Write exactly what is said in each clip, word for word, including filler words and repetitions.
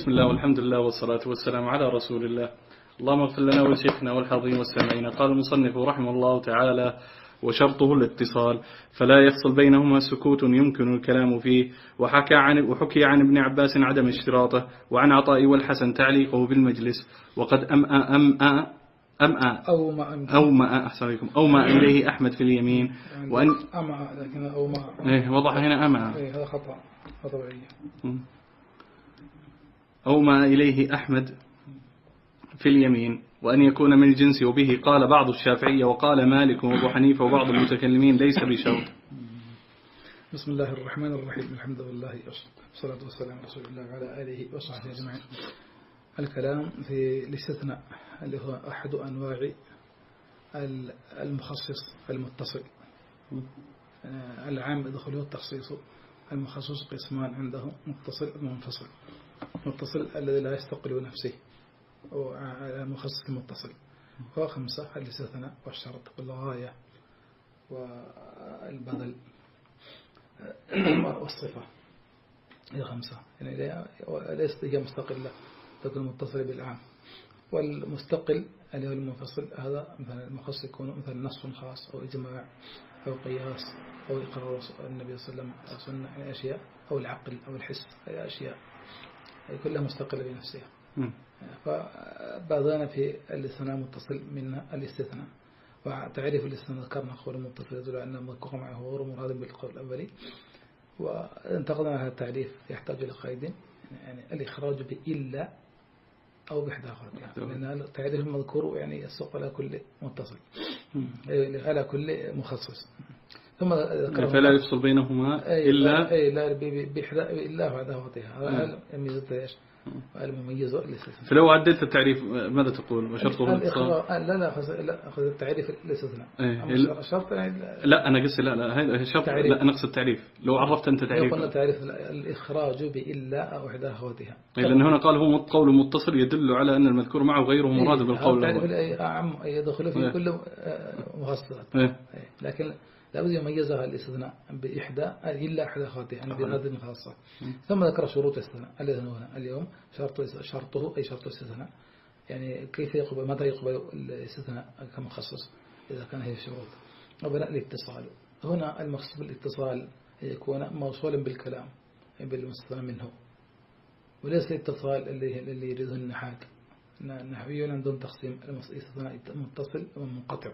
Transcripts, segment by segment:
بسم الله والحمد لله والصلاة والسلام على رسول الله. اللهم اغفر لنا ولشيخنا والحاضرين والسامعين. قال المصنف رحمه الله تعالى: وشرطه الاتصال، فلا يفصل بينهما سكوت يمكن الكلام فيه. وحكى عن وحكي عن ابن عباس عدم اشتراطه، وعن عطاء والحسن تعليقه بالمجلس. وقد أمأ أمأ أمأ أو ما أو ما أحسن عليكم أو ما إليه أحمد في اليمين. وأن أمأ، لكن أو ما إيه وضح هنا أمأ، إيه هذا خطأ طبيعي. أو ما إليه أحمد في اليمين، وأن يكون من الجنس. وبه قال بعض الشافعية وقال مالك وأبو حنيفة وبعض المتكلمين ليس بشرط. بسم الله الرحمن الرحيم. الحمد لله والصلاة والسلام على رسول الله وعلى آله وصحبه أجمعين. الكلام في الاستثناء اللي هو أحد أنواع المخصص المتصل. العام يدخله التخصيص، المخصص قسمان عنده: متصل ومنفصل. متصل الذي لا يستقل نفسه، ومخصص المتصل. وخمسة: الاستثناء والشرط والغاية والبدل والصفة. هي خمسة، يعني ليست هي مستقلة، تكون متصلة بالعام. والمستقل اللي هو المنفصل، هذا مثلا المخصص يكون مثلا نص خاص أو إجماع أو قياس أو إقرار النبي صلى الله عليه وسلم أو سنة، يعني أشياء، أو العقل أو الحس، هي أشياء هي كلها مستقلة بنفسها. فبعضنا في الاستثناء متصل منها الاستثناء. وتعريف الاستثناء ذكرنا قول المتصل يدل على أن المذكور معه غير مراد بالقول الأولي. وانتقدنا هذا التعريف يحتاج إلى قيد، يعني الإخراج بإلا أو بإحدى أخرى، لأن التعريف المذكور يعني يسوق على كل متصل، على كل مخصص. ثم فلا يفصل بينهما إلا أي لا بإحدى إلا وحدها وحدها. هذا يميزه إيش؟ المميزة الاستثناء. فلو عدلت التعريف ماذا تقول؟ وشرطه الاتصال. لا لا لا أخذ التعريف الاستثناء. إيه الشرط يعني لا أنا قصدي لا لا هذا شرط، لا نقص التعريف. لو عرفت أنت تعريف، قلنا تعريف الإخراج بإلا أو إحدى أخواتها. لأن هنا قال هو قول متصل يدل على أن المذكور معه غيره مراد بالقول. التعريف أعم يدخل في كل مخصصات، لكن لابد يميزها الاستثناء بإحدى إلا إحدى أخواتها، يعني بهذه الخاصة. ثم ذكر شروط الاستثناء الذي هنا اليوم. شرط شرطه أي شرط الاستثناء، يعني كيف يقبل، متى يقبل الاستثناء كمخصص إذا كان هي شروط. وبناء الاتصال، هنا المقصود بالاتصال يكون موصولا بالكلام بالمستثنى منه، وليس الاتصال اللي اللي يريده النحاك. النحويون عندهم تقسيم الاستثناء متصل ومنقطع.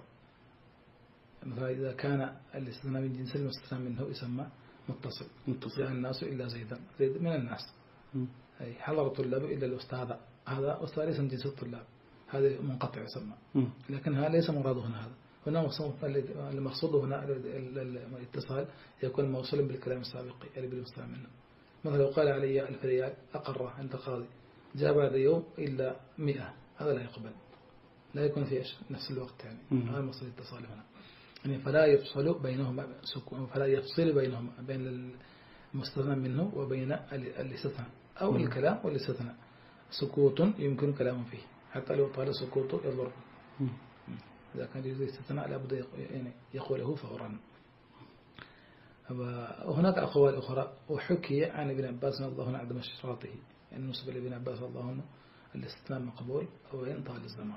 فإذا كان الاستثناء من جنس المستثنى منه يسمى متصل. جاء الناس إلا زيدا، زيد من الناس. أي حضر الطلاب إلا الأستاذ، هذا أستاذ ليس من جنس الطلاب، هذا منقطع يسمى. لكن هذا ليس مراده هنا. هذا هنا المقصود هنا الاتصال يكون موصولا بالكلام السابق اللي بالمستثنى منه. مثلا لو قال علي ألف ريال أقره عند قاضي، جاء بعد يوم إلا مئة، هذا لا يقبل، لا يكون في نفس الوقت، يعني هذا مقصود الاتصال هنا. يعني فلا يفصل بينهما سكون، فلا يفصل بينهما بين المستثنى منه وبين الاستثناء أو الكلام والاستثناء سكوت يمكن كلام فيه، حتى لو طال سكوت يضر. إذا كان يجوز الاستثناء لابد يعني يقوله فورا. وهناك أقوال أخرى. وحكي عن ابن عباس رضي الله عنه عدم اشتراطه، يعني نسبة لابن عباس رضي الله عنه الاستثناء مقبول وإن طال الزمان.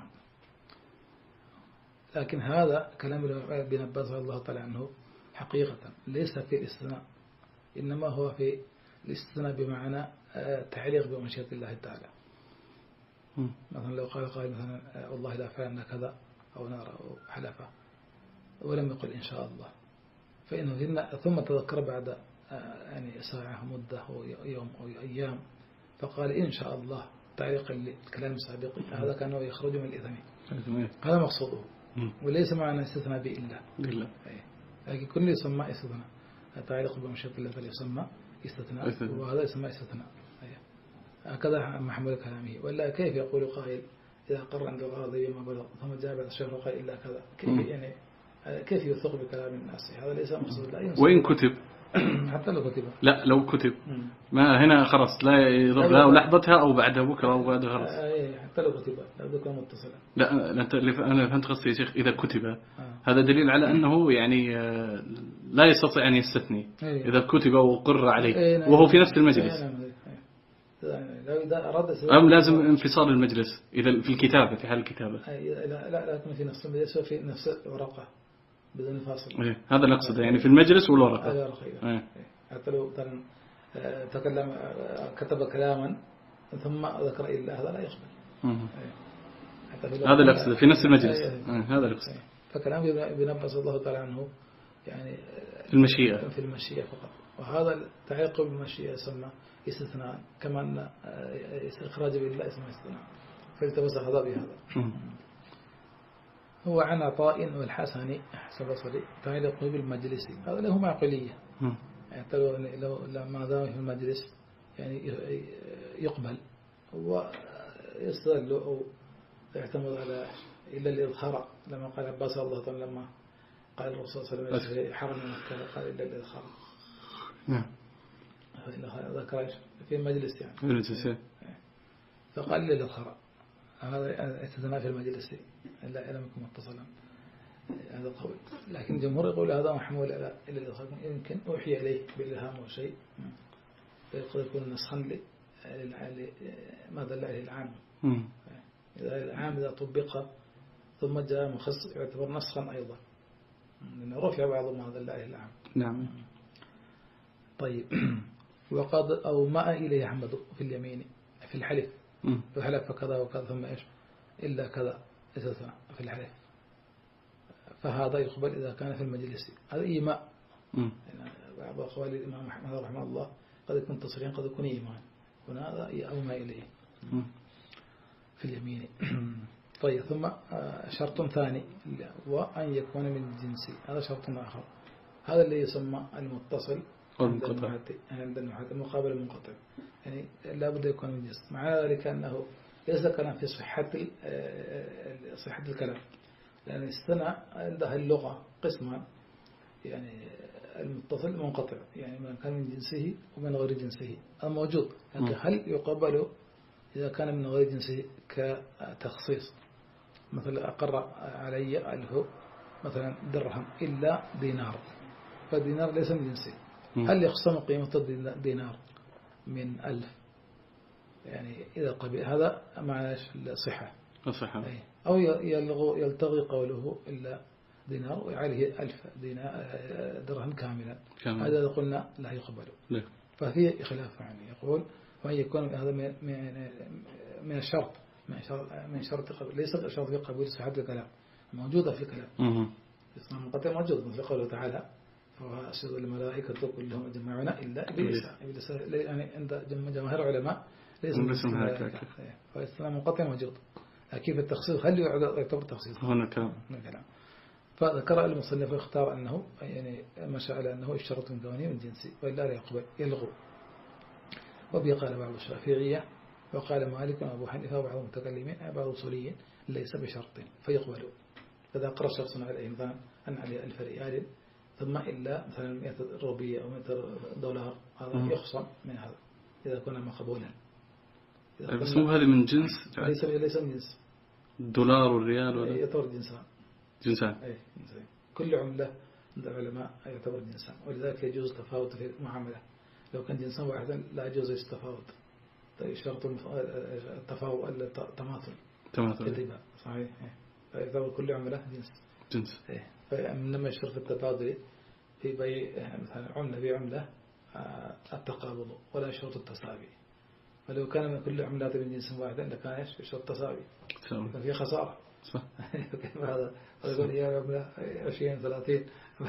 لكن هذا كلام ابن عباس رضي الله تعالى عنه حقيقة ليس في الاستثناء، إنما هو في الاستثناء بمعنى تعليق بمشيئة الله تعالى. مثلا لو قال قائل مثلا والله لا فعلنا كذا أو نار أو حلفة ولم يقل إن شاء الله، فإنه ثم تذكر بعد يعني ساعة مدة أو يوم أو أيام فقال إن شاء الله تعليقا للكلام السابق، هذا كان يخرج من الإثم. هذا مقصوده، وليس معنى استثناء بإلا. بالله. لكن كل يسمى استثناء، تعليق بمشيئة الله يسمى استثناء، وهذا يسمى استثناء. هكذا محمول كلامه. ولا كيف يقول قائل إذا قر عند القاضي ما بلغ ثم جاء بعد الشيخ وقال إلا كذا، كيف يعني كيف يوثق بكلام الناس؟ هذا ليس مقصود. لا وإن كتب حتى لو كتب، لا لو كتب ما هنا خلاص لا يضرب لا لحظتها أو بعدها بكرة أو بعد خلاص. حتى لو كتب لا يكون متصلا. لا أنت أنا فهمت قصدي يا شيخ. إذا كتب آه. هذا دليل على أنه يعني لا يستطيع أن يستثني. إذا كتب وقر عليه وهو في نفس المجلس. لو إذا أراد أم لازم انفصال المجلس إذا في الكتابة في حال الكتابة؟ لا لا لازم في نفس المجلس وفي نفس الورقة بدون فاصل. إيه هذا اللي أقصده يعني في المجلس والورقة. الورقة إيه. حتى لو مثلا تكلم كتب كلاما ثم ذكر إلا هذا لا يقبل. إيه. هذا اللي أقصده في نفس المجلس. إيه. هذا اللي أقصده. فكلام ابن عباس الله تعالى عنه يعني في المشيئة. في المشيئة فقط. وهذا تعقب المشيئة يسمى استثناء كما أن إخراج بالله اسمه استثناء فالتبس هذا بهذا. هو عن عطاء والحسن حسب صديق تعلق بالمجلس هذا له معقولية يعني لو لما دام في المجلس يعني يقبل ويستدل أو يعتمد على إلا الإظهار لما قال عباس الله تعالى لما قال الرسول صلى الله عليه وسلم في حرم مكة قال إلا الإظهار. نعم. ذكر في المجلس يعني. المجلس. فقال إلا الإظهار هذا استثناء في المجلس لا لم يكن متصلا هذا القول لكن الجمهور يقول هذا محمول إلى الإظهار يمكن أوحي إليه بالإلهام أو شيء فيقدر يكون نسخا لماذا الله العام. إذا العام إذا طبق ثم جاء مخصص يعتبر نسخا أيضا لأنه رفع بعض ماذا الله العام. نعم. طيب وقد أو ما إليه أحمد في اليمين في الحلف لو حلف كذا وكذا ثم إيش إلا كذا استثناء في الحلف فهذا يقبل إذا كان في المجلس هذا إيماء. بعض أقوال الإمام أحمد رحمه الله قد يكون تصريح قد يكون إيمان هنا هذا أو ما إليه في اليمين. طيب ثم شرط ثاني وأن يكون من الجنس هذا شرط آخر هذا اللي يسمى المتصل والمنقطع عند المقابل المنقطع يعني لا بد يكون من جنس مع ذلك أنه ليس كلام في صحة صحة الكلام لأن الاستثناء عندها اللغة قسمان يعني المتصل المنقطع يعني من كان من جنسه ومن غير جنسه هذا موجود لكن هل يقبل إذا كان من غير جنسه كتخصيص مثلا أقر علي أله مثلا درهم إلا دينار فالدينار ليس من جنسه هل يخصم قيمة الدينار من ألف يعني إذا قبل هذا معنى الصحة الصحة أو يلغو يلتغي قوله إلا دينار وعليه ألف دينار درهم كاملا هذا قلنا لا يقبل لا. ففي خلاف يعني يقول وأن يكون هذا من من الشرط من شرط من شرط قبول ليس شرط في قبول صحة الكلام موجودة في الكلام اسمه مقطع موجود مثل قوله تعالى فأشهد الملائكة كلهم أجمعون إلا إبليس إبليس يعني عند جماهير العلماء ليس من هكذا فالاستثناء منقطع موجود كيف التخصيص هل يعتبر تخصيص هنا كلام فذكر المصنف اختار أنه يعني مشى على أنه الشرط من كونه من جنسي وإلا لا يقبل يلغو وبه قال بعض الشافعية وقال مالك وأبو حنيفة وبعض المتكلمين بعض الأصوليين ليس بشرط فيقبلوا فإذا قرأ شخص على مثلا أن عليه ألف ريال ثم إلا مثلا مئة روبية أو مئة دولار هذا يخصم من هذا إذا كنا مقبولا بس مو هذا من جنس ليس ليس من جنس الدولار والريال ولا يعتبر جنسان جنسان أي جنسان كل عملة عند العلماء يعتبر جنسان ولذلك يجوز تفاوت في المعاملة لو كان جنسان واحدا لا يجوز التفاوت شرط التفاوت التماثل تماثل صحيح فيعتبر كل عملة جنس جنس فإنما يشترط في التبادل في بيع مثلا عملة بعملة التقابض ولا يشترط التساوي ولو كان من كل عملات من جنس واحد لكان يشترط التساوي ففي خسارة صح كيف هذا يقول هي عملة عشرين ثلاثين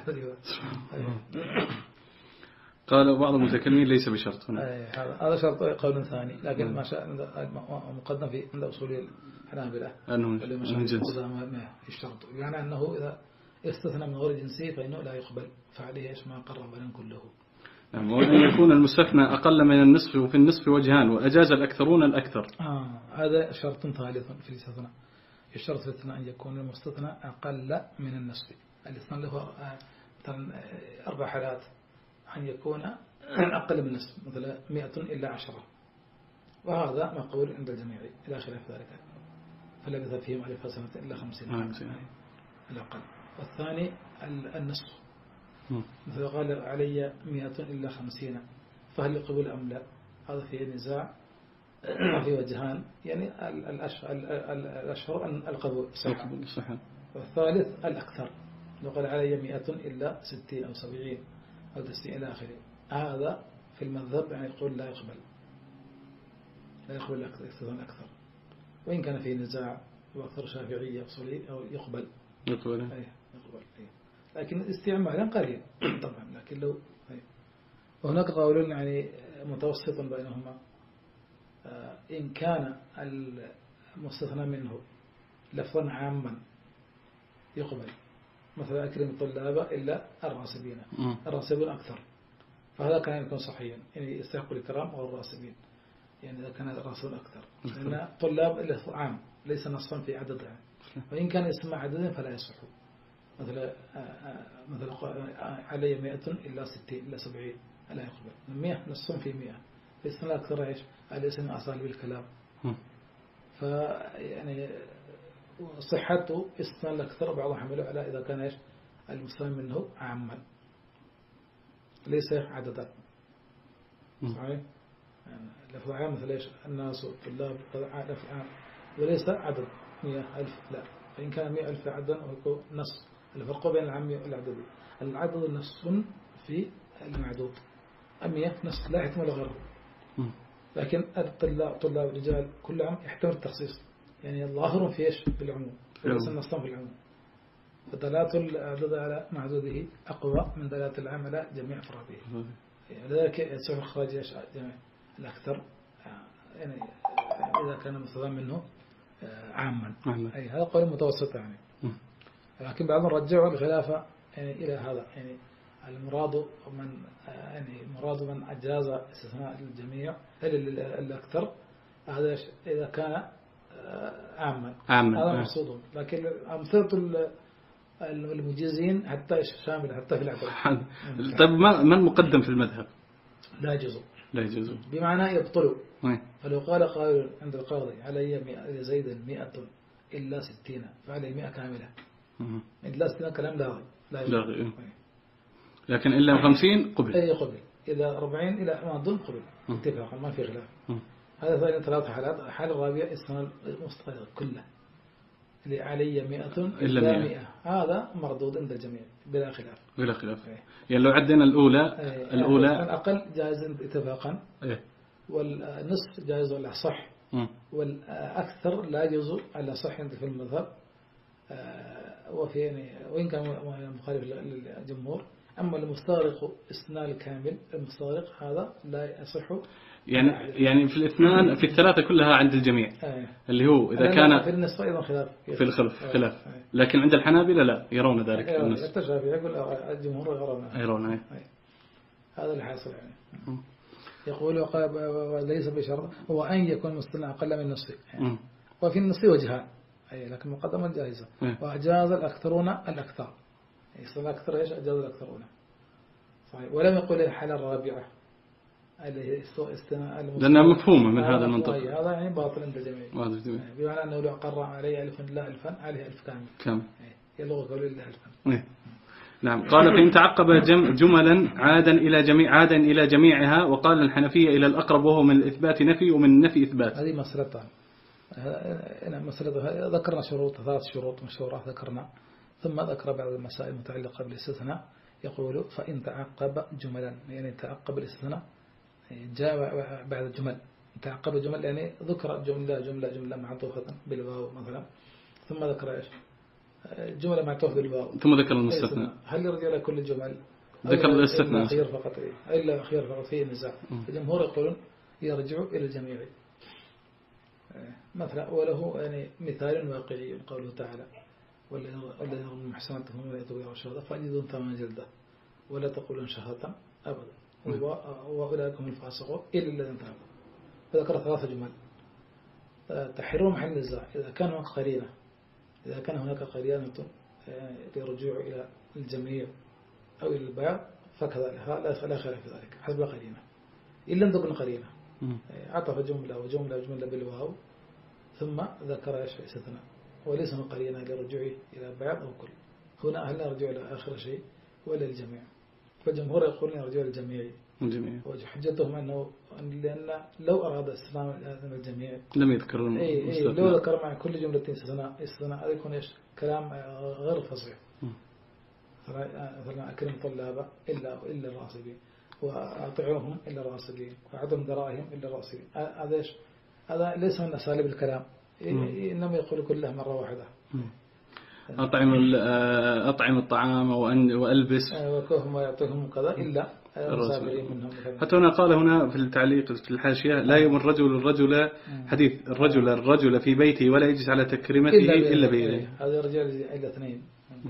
قال بعض المتكلمين ليس بشرط هنا هذا شرط قول ثاني لكن ما شاء مقدم في عند أصول الحنابلة أنه من جنس ما يشترط يعني أنه إذا استثنى من غير جنسي فإنه لا يقبل فعليه إيش ما قرب لهم كله. نعم وأن يكون المستثنى أقل من النصف وفي النصف وجهان وأجاز الأكثرون الأكثر. آه هذا شرط ثالث في الاستثناء. الشرط الاثناء أن يكون المستثنى أقل من النصف. الاثناء له مثلا أربع حالات أن يكون أقل من النصف مثلا مئة إلا عشرة وهذا مقبول عند الجميع إلى خلاف ذلك فلبث فيهم ألف سنة إلا خمسين الأقل. والثاني النصف مثل قال علي مئة إلا خمسين فهل يقبل أم لا هذا فيه نزاع في وجهان، يعني الأشهر القبول صحة، والثالث الأكثر، لو قال علي مئة إلا ستين أو سبعين أو تسعين إلى آخره، هذا في المذهب يعني يقول لا يقبل، لا يقبل الاستثناء أكثر، وإن كان في نزاع وأكثر شافعية أصولي أو يقبل يقبل أي يقبل أي. لكن استعمالا قليل طبعا، لكن لو أي. وهناك قول يعني متوسط بينهما، إن كان المستثنى منه لفظا عاما يقبل، مثلا أكرم الطلاب إلا الراسبين، الراسبون أكثر، فهذا كان يكون صحيحا، يعني يستحق الكرام أو الراسبين، يعني إذا كان الراسبون أكثر، لأن طلاب لفظ عام ليس نصا في عددها، وإن كان اسم عدد فلا يصح، مثلا مثلا علي مئة إلا ستين إلا سبعين لا يقبل، مئة نص في مئة، فإسم أكثر إيش الاسم أصال بالكلام، فيعني صحته اسم الأكثر بعضهم حمله على إذا كان إيش المسلم منه عاما ليس عددا، صحيح؟ لفظ عام مثل إيش الناس والطلاب لفظ عام وليس عدد مئة ألف، لا، فإن كان مئة ألف عددا ويكون نص، الفرق بين العام والعدد، العدد نص في المعدود، المئة نص لا يحتمل غيره، لكن الطلاب طلاب الرجال كلهم يحتمل التخصيص، يعني الظاهر في إيش بالعموم وليس النص في العموم، فدلالة العدد على معدوده أقوى من دلالة العام على جميع أفراده، لذلك يصح إخراج إيش جميع الأكثر، يعني إذا كان مثلا منه عاما، أي هذا قول متوسط يعني، لكن بعضهم رجعوا الخلافة يعني إلى هذا، يعني المراد من يعني مراد من أجاز استثناء الجميع الأكثر، هذا إذا كان عاما هذا مقصودهم، لكن أمثلة المجيزين حتى شامل حتى في العدد. طيب ما ما المقدم في المذهب؟ لا يجوز، لا يجوز بمعنى يبطلوا، فلو قال قائل عند القاضي علي زيد مئة إلا ستين فعلي مئة كاملة، إلا ستين كلام لاغي لا يجوز، لكن إلا خمسين قبل، أي قبل، إذا أربعين إلى ما ظن قبل اتفاقا ما في خلاف. هذا ثاني ثلاث حالات، الحالة الرابعة اسمها المستقل كله اللي علي مئة إلا مئة، هذا مردود عند الجميع بلا خلاف بلا خلاف. أيه. يعني لو عدنا الأولى أيه. الأولى الأقل جائز اتفاقا، أيه. والنصف جائز ولا صح، والأكثر لا يجوز على صح عند في المذهب، وفي يعني وإن كان مخالف للجمهور. أما المستغرق استثناء الكامل المستغرق هذا لا يصح، يعني يعني في الاثنان في الثلاثة كلها عند الجميع، آه. اللي هو إذا كان في النصف أيضا خلاف في الخلف آه. خلاف، آه. لكن عند الحنابلة لا يرون ذلك، التشافي يقول الجمهور يرونه يرونه آه. هذا اللي حاصل يعني. م. يقول ليس بشرط هو أن يكون مستثنى أقل من نصف يعني. وفي النصف وجهان، أي لكن مقدمة جائزة، وأجاز الأكثرون الأكثر، يصير الأكثر إيش أجاز الأكثرون صحيح، ولم يقل الحالة الرابعة اللي هي استثناء لأنها مفهومة من هذا المنطق، هذا يعني باطل عند الجميع، بمعنى أنه لو قرر عليه ألفا لا ألفا عليه ألف كامل كم يلغى قول إلا ألفا. نعم. قال فإن تعقب جملا عادا إلى جميع عادا إلى جميعها، وقال الحنفية إلى الأقرب وهو من الإثبات نفي ومن النفي إثبات. هذه مسألة هنا مسألة ذكرنا شروط ثلاث شروط مشهورة ذكرنا، ثم ذكر بعض المسائل المتعلقة بالاستثناء. يقول فإن تعقب جملا، يعني تعقب الاستثناء جاء بعد الجمل، تعقب الجمل يعني ذكر جملة جملة جملة معطوفة بالواو مثلا، ثم ذكر إيش جملة معطوفة بالواو، ثم ذكر المستثنى. هل يرجع إلى كل الجمل؟ ذكر الاستثناء خير فقط إلا خير فقط فيه نزاع. الجمهور يقولون يرجع إلى الجميع مثلا، وله يعني مثال واقعي قوله تعالى والذين هم المحسنات هم لا يتوبون الشهادة فأجدون ثمان جلدة ولا تقولون شهادة أبدا وأولئك هم الفاسقون إلا الذين تابوا. فذكر ثلاثة جمل تحرير محل النزاع إذا كان هناك قرينة، إذا كان هناك قرينة للرجوع إلى الجميع أو إلى البعض فكذا لا خلاف في ذلك حسب قرينة، إلا لم تكن قرينة عطف جملة وجملة وجملة بالواو ثم ذكر إيش استثناء، وليس من قرينة للرجوع إلى بعض أو كل. هنا هل نرجع إلى آخر شيء ولا الجميع؟ فالجمهور يقولون يرجع للجميع جميل. وحجتهم أنه لأن لو أراد استثناء من الجميع لم يذكر إيه إيه لو ذكر مع كل جملة استثناء استثناء هذا يكون إيش كلام غير فصيح. مثلا أكرم طلابة إلا إلا الراسبين وأطيعوهم إلا الراسبين وعدم دراهم إلا الراسبين. هذا إيش هذا ليس من أساليب الكلام، إنما يقول كله مرة واحدة. أطعم أطعم الطعام وأن وألبس وكهم ويعطيهم كذا إلا المسافرين منهم. حتى هنا قال هنا في التعليق في الحاشية لا يوم الرجل الرجل حديث الرجل الرجل في بيته ولا يجلس على تكريمته إلا بيده. هذا رجال إلا اثنين.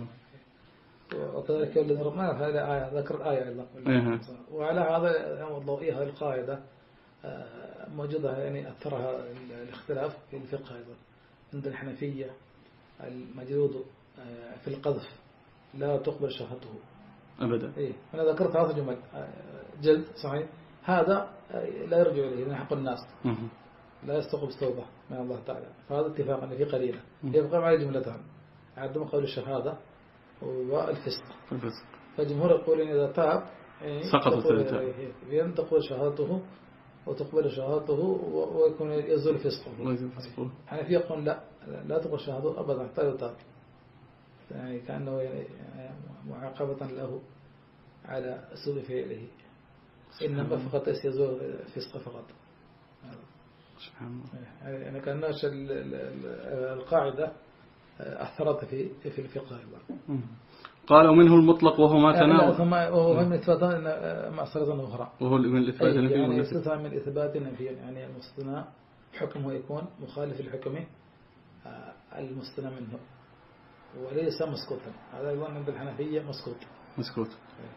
وكذلك الذي ما هذا آية ذكر الآية أيضا. وعلى هذا الضوئية هذه القاعدة موجودة يعني أثرها الاختلاف في الفقه أيضا عند الحنفية. المجلود في القذف لا تقبل شهادته أبدا. إيه أنا ذكرت ثلاث جمل جلد صحيح هذا لا يرجع إليه من حق الناس لا يستقبل توبة من الله تعالى. فهذا اتفاق أن في قليلة يبقى معي جملتان عندما قول الشهادة والفسق. فالجمهور يقول إذا تاب سقطت يعني تقبل شهادته وتقبل شهادته ويكون يزول فسقه. حنفي يقول لا لا تقبل شهادته أبدا حتى يتاب يعني كأنه يعني معاقبة له على سوء فعله إنما فقط يزول فسقه فقط. سبحان الله. يعني كأنه القاعدة أثرت في في الفقه أيضا. قال ومنه المطلق وهو ما تناول ثم وهو من إثبات معصرة أخرى وهو من الإثبات النفي يعني استثناء من إثبات النفي يعني المستثنى حكمه يكون مخالف لحكمه المستثنى منه وليس مسكوتا. هذا أيضا عند الحنفية مسكوت مسكوت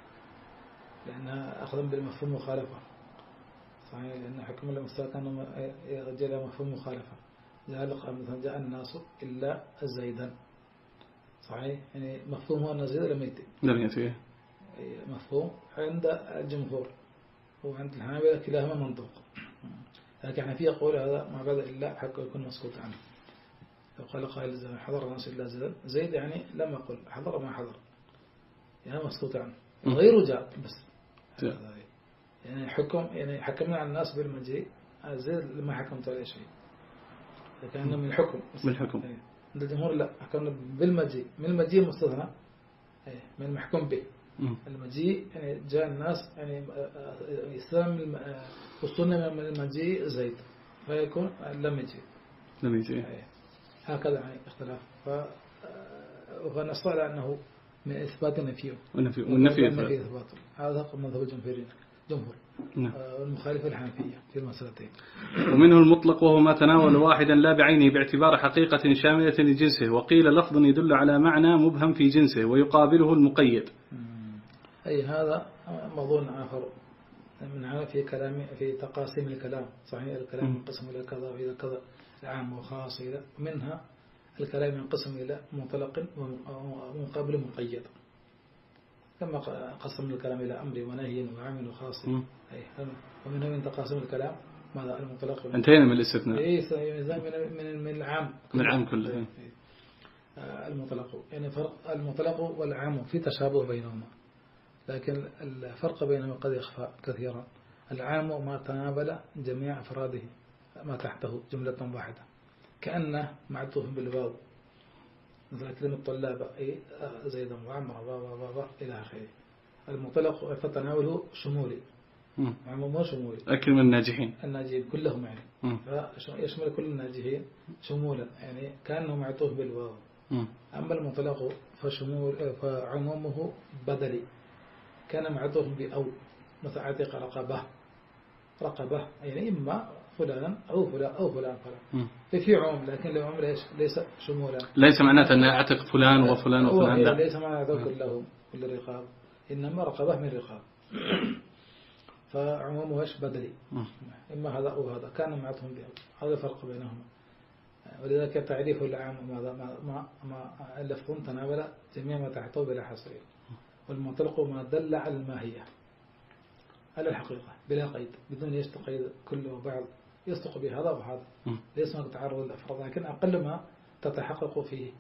لأنها أخذا بالمفهوم مخالفة صحيح لأن حكم المستثنى كان يرجع مفهوم مخالفة. مثلا جاء الناس إلا زيدا صحيح يعني مفهوم هو أن زيد لم يأتي لم يأتي مفهوم عند الجمهور وعند الحنابلة كلاهما منطوق. لكن احنا في يقول هذا ما بعد إلا حق يكون مسكوت عنه. لو قال قائل حضر الناس إلا زيد زيد يعني لم يقل حضر ما حضر يعني مسكوت عنه غير جاء بس يعني حكم يعني حكمنا على الناس بالمجيء زيد لما حكمت عليه شيء لكنه من الحكم من الحكم عند الجمهور لا حكمنا بالمجيء من المجيء مستثنى من المحكوم به. المجيء يعني جاء الناس يعني يستلم وصلنا من المجيء زيد فيكون لم يجي لم يجي هكذا يعني اختلاف. ف ونص على أنه من إثبات النفي والنفي والنفي إثبات. هذا مذهب الجمهورين جمهور والمخالف الحنفية في المسألتين. ومنه المطلق وهو ما تناول واحدا لا بعينه باعتبار حقيقة شاملة لجنسه وقيل لفظ يدل على معنى مبهم في جنسه ويقابله المقيد. أي هذا موضوع آخر من في كلام في تقاسيم الكلام صحيح الكلام ينقسم إلى كذا وإلى كذا العام وخاص إلى منها الكلام ينقسم إلى مطلق ومقابل مقيد كما قسم الكلام إلى أمر ونهي وعام وخاص. ومنها من تقاسم الكلام ماذا المطلق انتهينا من الاستثناء من من العام من العام كله المطلق يعني فرق المطلق والعام في تشابه بينهما لكن الفرق بينهما قد يخفى كثيرا. العام ما تناول جميع أفراده ما تحته جملة واحدة كأنه معطوف بالواو مثل كلمة الطلاب أي زيدا وعمر بابا إلى آخره. المطلق فتناوله شمولي عام مو شمولي أكل من الناجحين الناجحين كلهم يعني فيشمل كل الناجحين شمولا يعني كأنه معطوف بالواو. أما المطلق فشمول فعمومه بدلي كان معطوف بأو مثل عتق رقبة رقبة يعني إما فلان أو فلان أو فلان فلان في عموم لكن لو عمل ليش ليس شمولا ليس معناته أن أعتق فلان وفلان وفلان لا ليس معناته كلهم كل الرقاب إنما رقبة من رقاب فعمومه إيش بدلي إما هذا أو هذا كان معطوف بأو هذا فرق بينهما. ولذلك تعريف العام ماذا ما ما ما اللفظ تناول جميع ما تحته بلا حصر والمطلق ما دل على الماهية على الحقيقة بلا قيد بدون يستقيد كل وبعض يصدق بهذا وهذا ليس هناك تعارض الأفراد لكن أقل ما تتحقق فيه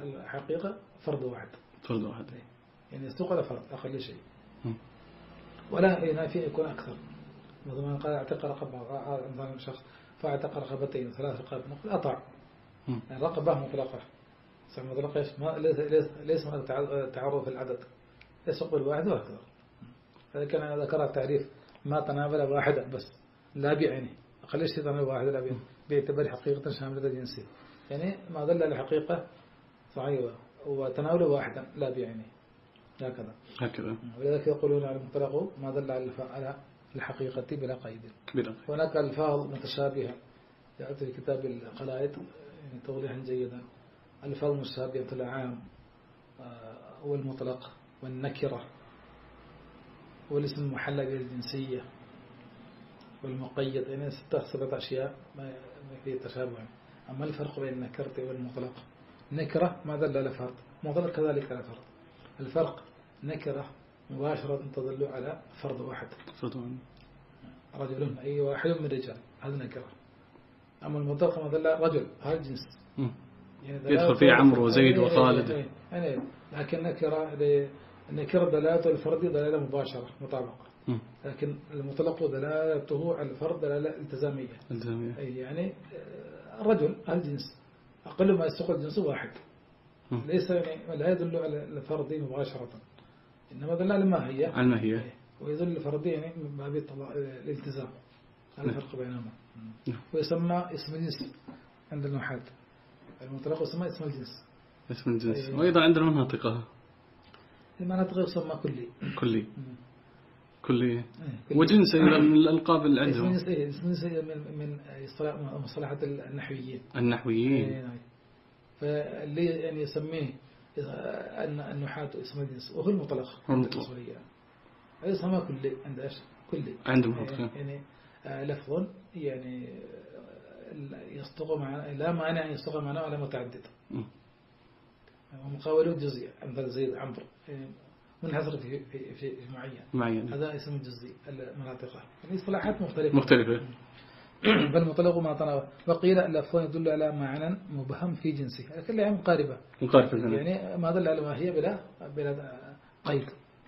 الحقيقة فرد واحد فرد واحد يعني يصدق على فرد أقل شيء. ولا هنا في يكون أكثر. مثلا قال اعتق رقبة مثلا شخص فاعتق رقبتين ثلاث رقاب نقول أطع يعني رقبة مطلقة سمى مطلقة إيش ما ليس ليس ليس تعرض في العدد ليس قبل واحد ولا أكثر. هذا كان ذكر التعريف ما تناول واحدة بس لا بعينه أقل شيء تناول واحدة لا بعينه باعتبار حقيقة شاملة الجنسية يعني ما دل على حقيقة صحيحة وتناول واحدا لا بعينه هكذا هكذا. ولذلك يقولون على المطلق ما دل على الحقيقة بلا قيد. هناك ألفاظ متشابهة يأتي في كتاب القلائد يعني توضيحا جيدا. ألفاظ متشابهة مثل العام والمطلق والنكرة والاسم المحلى بالجنسية والمقيد يعني ستة سبعة أشياء ما في تشابه. أما الفرق بين النكرة والمطلق نكرة ما دل على فرد مطلق كذلك على فرد. الفرق نكرة مباشرة تدل على فرد واحد رجل أي واحد من الرجال هذا نكرة. أما المطلق ما دل رجل هذا الجنس يعني يدخل فيه عمرو وزيد وخالد يعني لكن نكرة نكرة دلالة الفرد دلالة مباشرة مطابقة لكن المطلق دلالته على الفرد دلالة التزامية أي يعني رجل هذا الجنس أقل ما يستقل الجنس واحد ليس يعني لا يدل على الفرد مباشرة إنما دل على الماهية على الماهية ويدل الفرد يعني من باب الالتزام هذا الفرق بينهما. ويسمى اسم الجنس عند النحاة المطلق يسمى اسم الجنس اسم الجنس وأيضا عند المناطقة المناطق يسمى كلي كلي كلي وجنس من الألقاب اللي عندهم اسم الجنس من من مصطلحات النحويين النحويين فاللي يعني يسميه أن النحاة اسم الجنس وهو المطلق الأصولية يسمى كلي عند إيش كلي عندهم يعني, يعني لفظ يعني يصدق معنا لا مانع يصدق معنا ولا متعدد ومقاوله جزئي مثل زيد عمرو منحصر في في في معين معين هذا اسم الجزئي المناطق يعني اصطلاحات مختلفة مختلفة فالمطلق ما تناول وقيل اللفظ يدل على معنى مبهم في جنسه كلها مقاربة مقاربة يعني ما دل على ما هي بلا بلا قيد.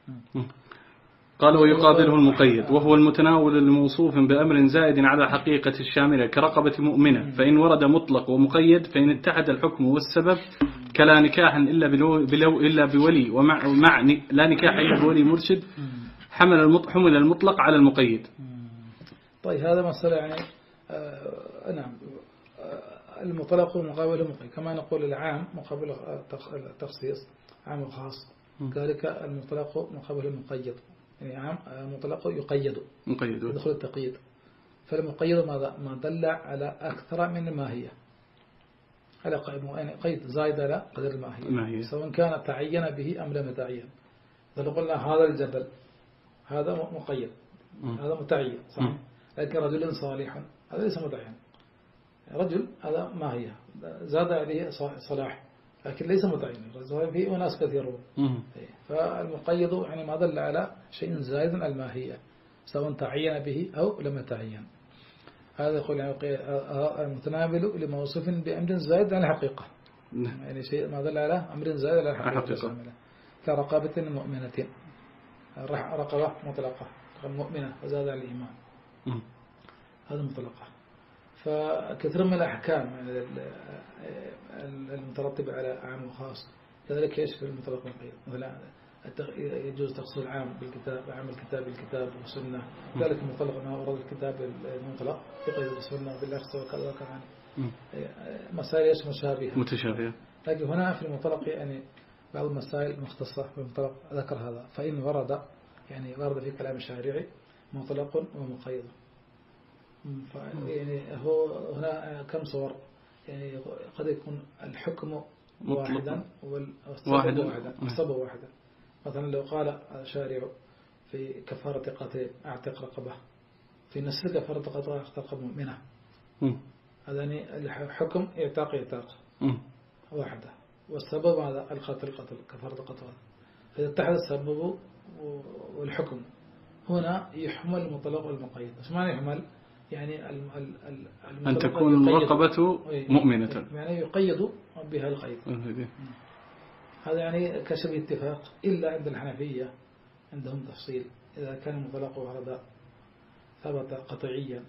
قال ويقابله المقيد وهو المتناول الموصوف بأمر زائد على حقيقة الشاملة كرقبة مؤمنة فإن ورد مطلق ومقيد فإن اتحد الحكم والسبب كلا نكاح إلا بلو بلو إلا بولي ومع ومع لا نكاح إلا بولي مرشد حمل حمل المطلق على المقيد. طيب هذا مسألة يعني آه نعم آه المطلق مقابل المقيد كما نقول العام مقابل التخصيص عام وخاص كذلك المطلق مقابل المقيد يعني عام مطلق يقيد مقيد يدخل التقييد فالمقيد ماذا ما دل على أكثر من الماهية على قيد زائد على قدر الماهية سواء كان تعين به أم لم يتعين. إذا قلنا هذا الجبل هذا مقيد م. هذا متعين صح لكن رجل صالح هذا ليس متعين رجل هذا ماهية زاد عليه صلاح لكن ليس متعين فيه أناس كثيرون فالمقيد يعني ما دل على شيء زائد على الماهية سواء تعين به أو لم يتعين. هذا يقول المتناول لموصوف بأمر زائد على الحقيقة يعني شيء ما دل على أمر زائد على الحقيقة كرقابة مؤمنة رقبة مطلقة مؤمنة وزاد على الإيمان هذا مطلقة. فكثير من الأحكام المترتبة على عام وخاص كذلك يشفي المطلق والمقيد مثلا يجوز تخصيص العام بالكتاب عام الكتاب بالكتاب والسنة ذلك المطلق ما ورد الكتاب المطلق يقيد بالسنة بالأخص وكذا وكذا مسائل مشابهة متشابهة. لكن هنا في المطلق يعني بعض المسائل مختصة بالمطلق ذكر هذا فإن ورد يعني ورد في كلام الشارعي مطلق ومقيد يعني هو هنا كم صور يعني قد يكون الحكم واحدا والسبب واحدا السبب واحدا مثلا لو قال الشارع في كفارة قتل أعتق رقبة في نسل كفارة قتل أعتق رقبة مؤمنة هذا يعني الحكم يعتاق يعتاق واحدة والسبب هذا القتل قتل كفارة قتل فإذا اتحد السبب والحكم هنا يحمل المطلق والمقيد. ايش معنى يحمل؟ يعني أن تكون الرقبة مؤمنة يعني يقيد بها القيد. هذا يعني كشبه اتفاق إلا عند الحنفية عندهم تفصيل إذا كان المطلق هذا ثبت قطعيا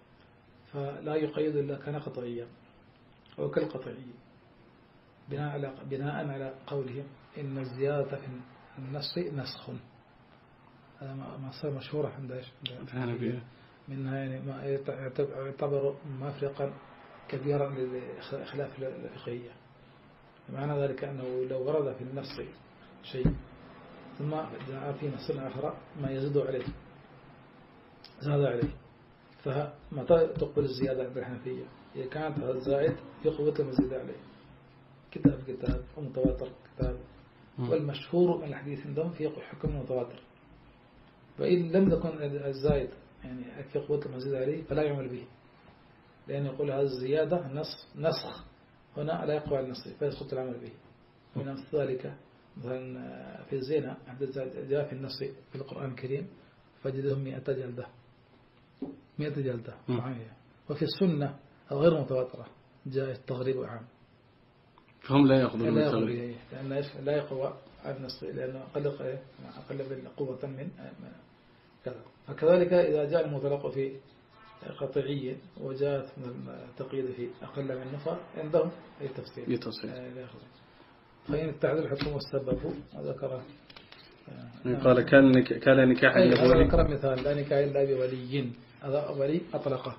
فلا يقيد إلا كان قطعيا أو كالقطعي، بناء على بناء على قولهم إن الزيادة في النص نسخ. هذا ما صار مشهورة عند إيش؟ منها يعني ما يعتبر مفرقا كبيرا للخلاف الفقهية. معنى ذلك أنه لو ورد في النص شيء ثم جاء في نص آخر ما يزيد عليه زاد عليه، فمتى تقبل الزيادة عند الحنفية؟ إذا كانت هذا الزائد يقوى المزيد عليه، كتاب كتاب ومتواتر كتاب. والمشهور من الحديث عندهم في حكم متواتر، وإن لم يكن الزائد يعني في قوة المزيد عليه فلا يعمل به، لأن يقول هذه الزيادة نص نسخ هنا لا يقوى على النص فيسقط العمل به. من أمثال ذلك مثلا في الزنا جاء في النص في القرآن الكريم فجدهم مئة جلدة مئة جلدة معايا. وفي السنة غير متواترة جاء التغريب عام، فهم لا يأخذون لا به لأن لا يقوى على النص لأنه أقل أقل قوة من كذا. فكذلك إذا جاء المطلق في قطعي وجاءت تقييد في أقل من نفر عندهم أي تفصيل يتصل. فإن اتحد الحكم والسبب ذكره قال كان كان نكاح الولي ذكر مثال لا نكاح إلا بولي، هذا ولي أطلقه،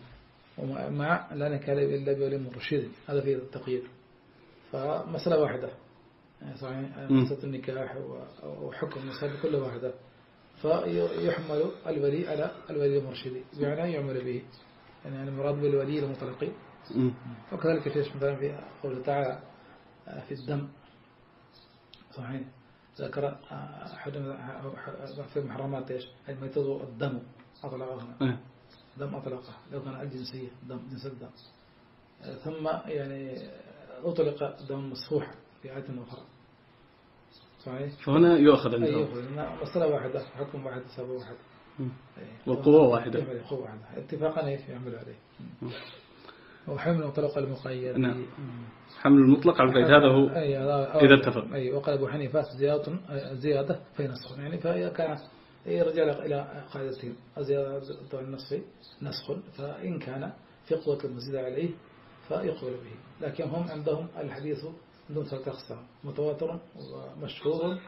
ومع لا نكاح إلا بولي مرشد هذا في التقييد. فمسألة واحدة صحيح مسألة النكاح وحكم المسألة كل واحدة، فيحمل الولي على الولي المرشد يعني يعمل به، يعني المراد بالولي المطلق. وكذلك فيش مثلا في قوله تعالى في الدم صحيح ذكر أحد في المحرمات إيش الميتة الدم أطلقه دم أطلقه لو كان الجنسية دم جنس الدم، ثم يعني أطلق دم مصفوح في آية أخرى صحيح. فهنا يؤخذ عندهم أيوه مسألة واحدة حكم واحد سبب واحد وقوة واحدة قوة واحدة اتفاقا يعمل عليه. وحمل المطلق المقيد نعم. حمل المطلق على القيد هذا هو إذا اتفق. أي وقال أبو حنيفة زيادة زيادة في نسخ، يعني فإذا كان يرجع إلى قاعدتين زيادة النسخ نسخ، فإن كان في قوة المزيد عليه فيقبل به. لكن هم عندهم الحديث عندهم ثلاثة أقسام متواتر ومشهور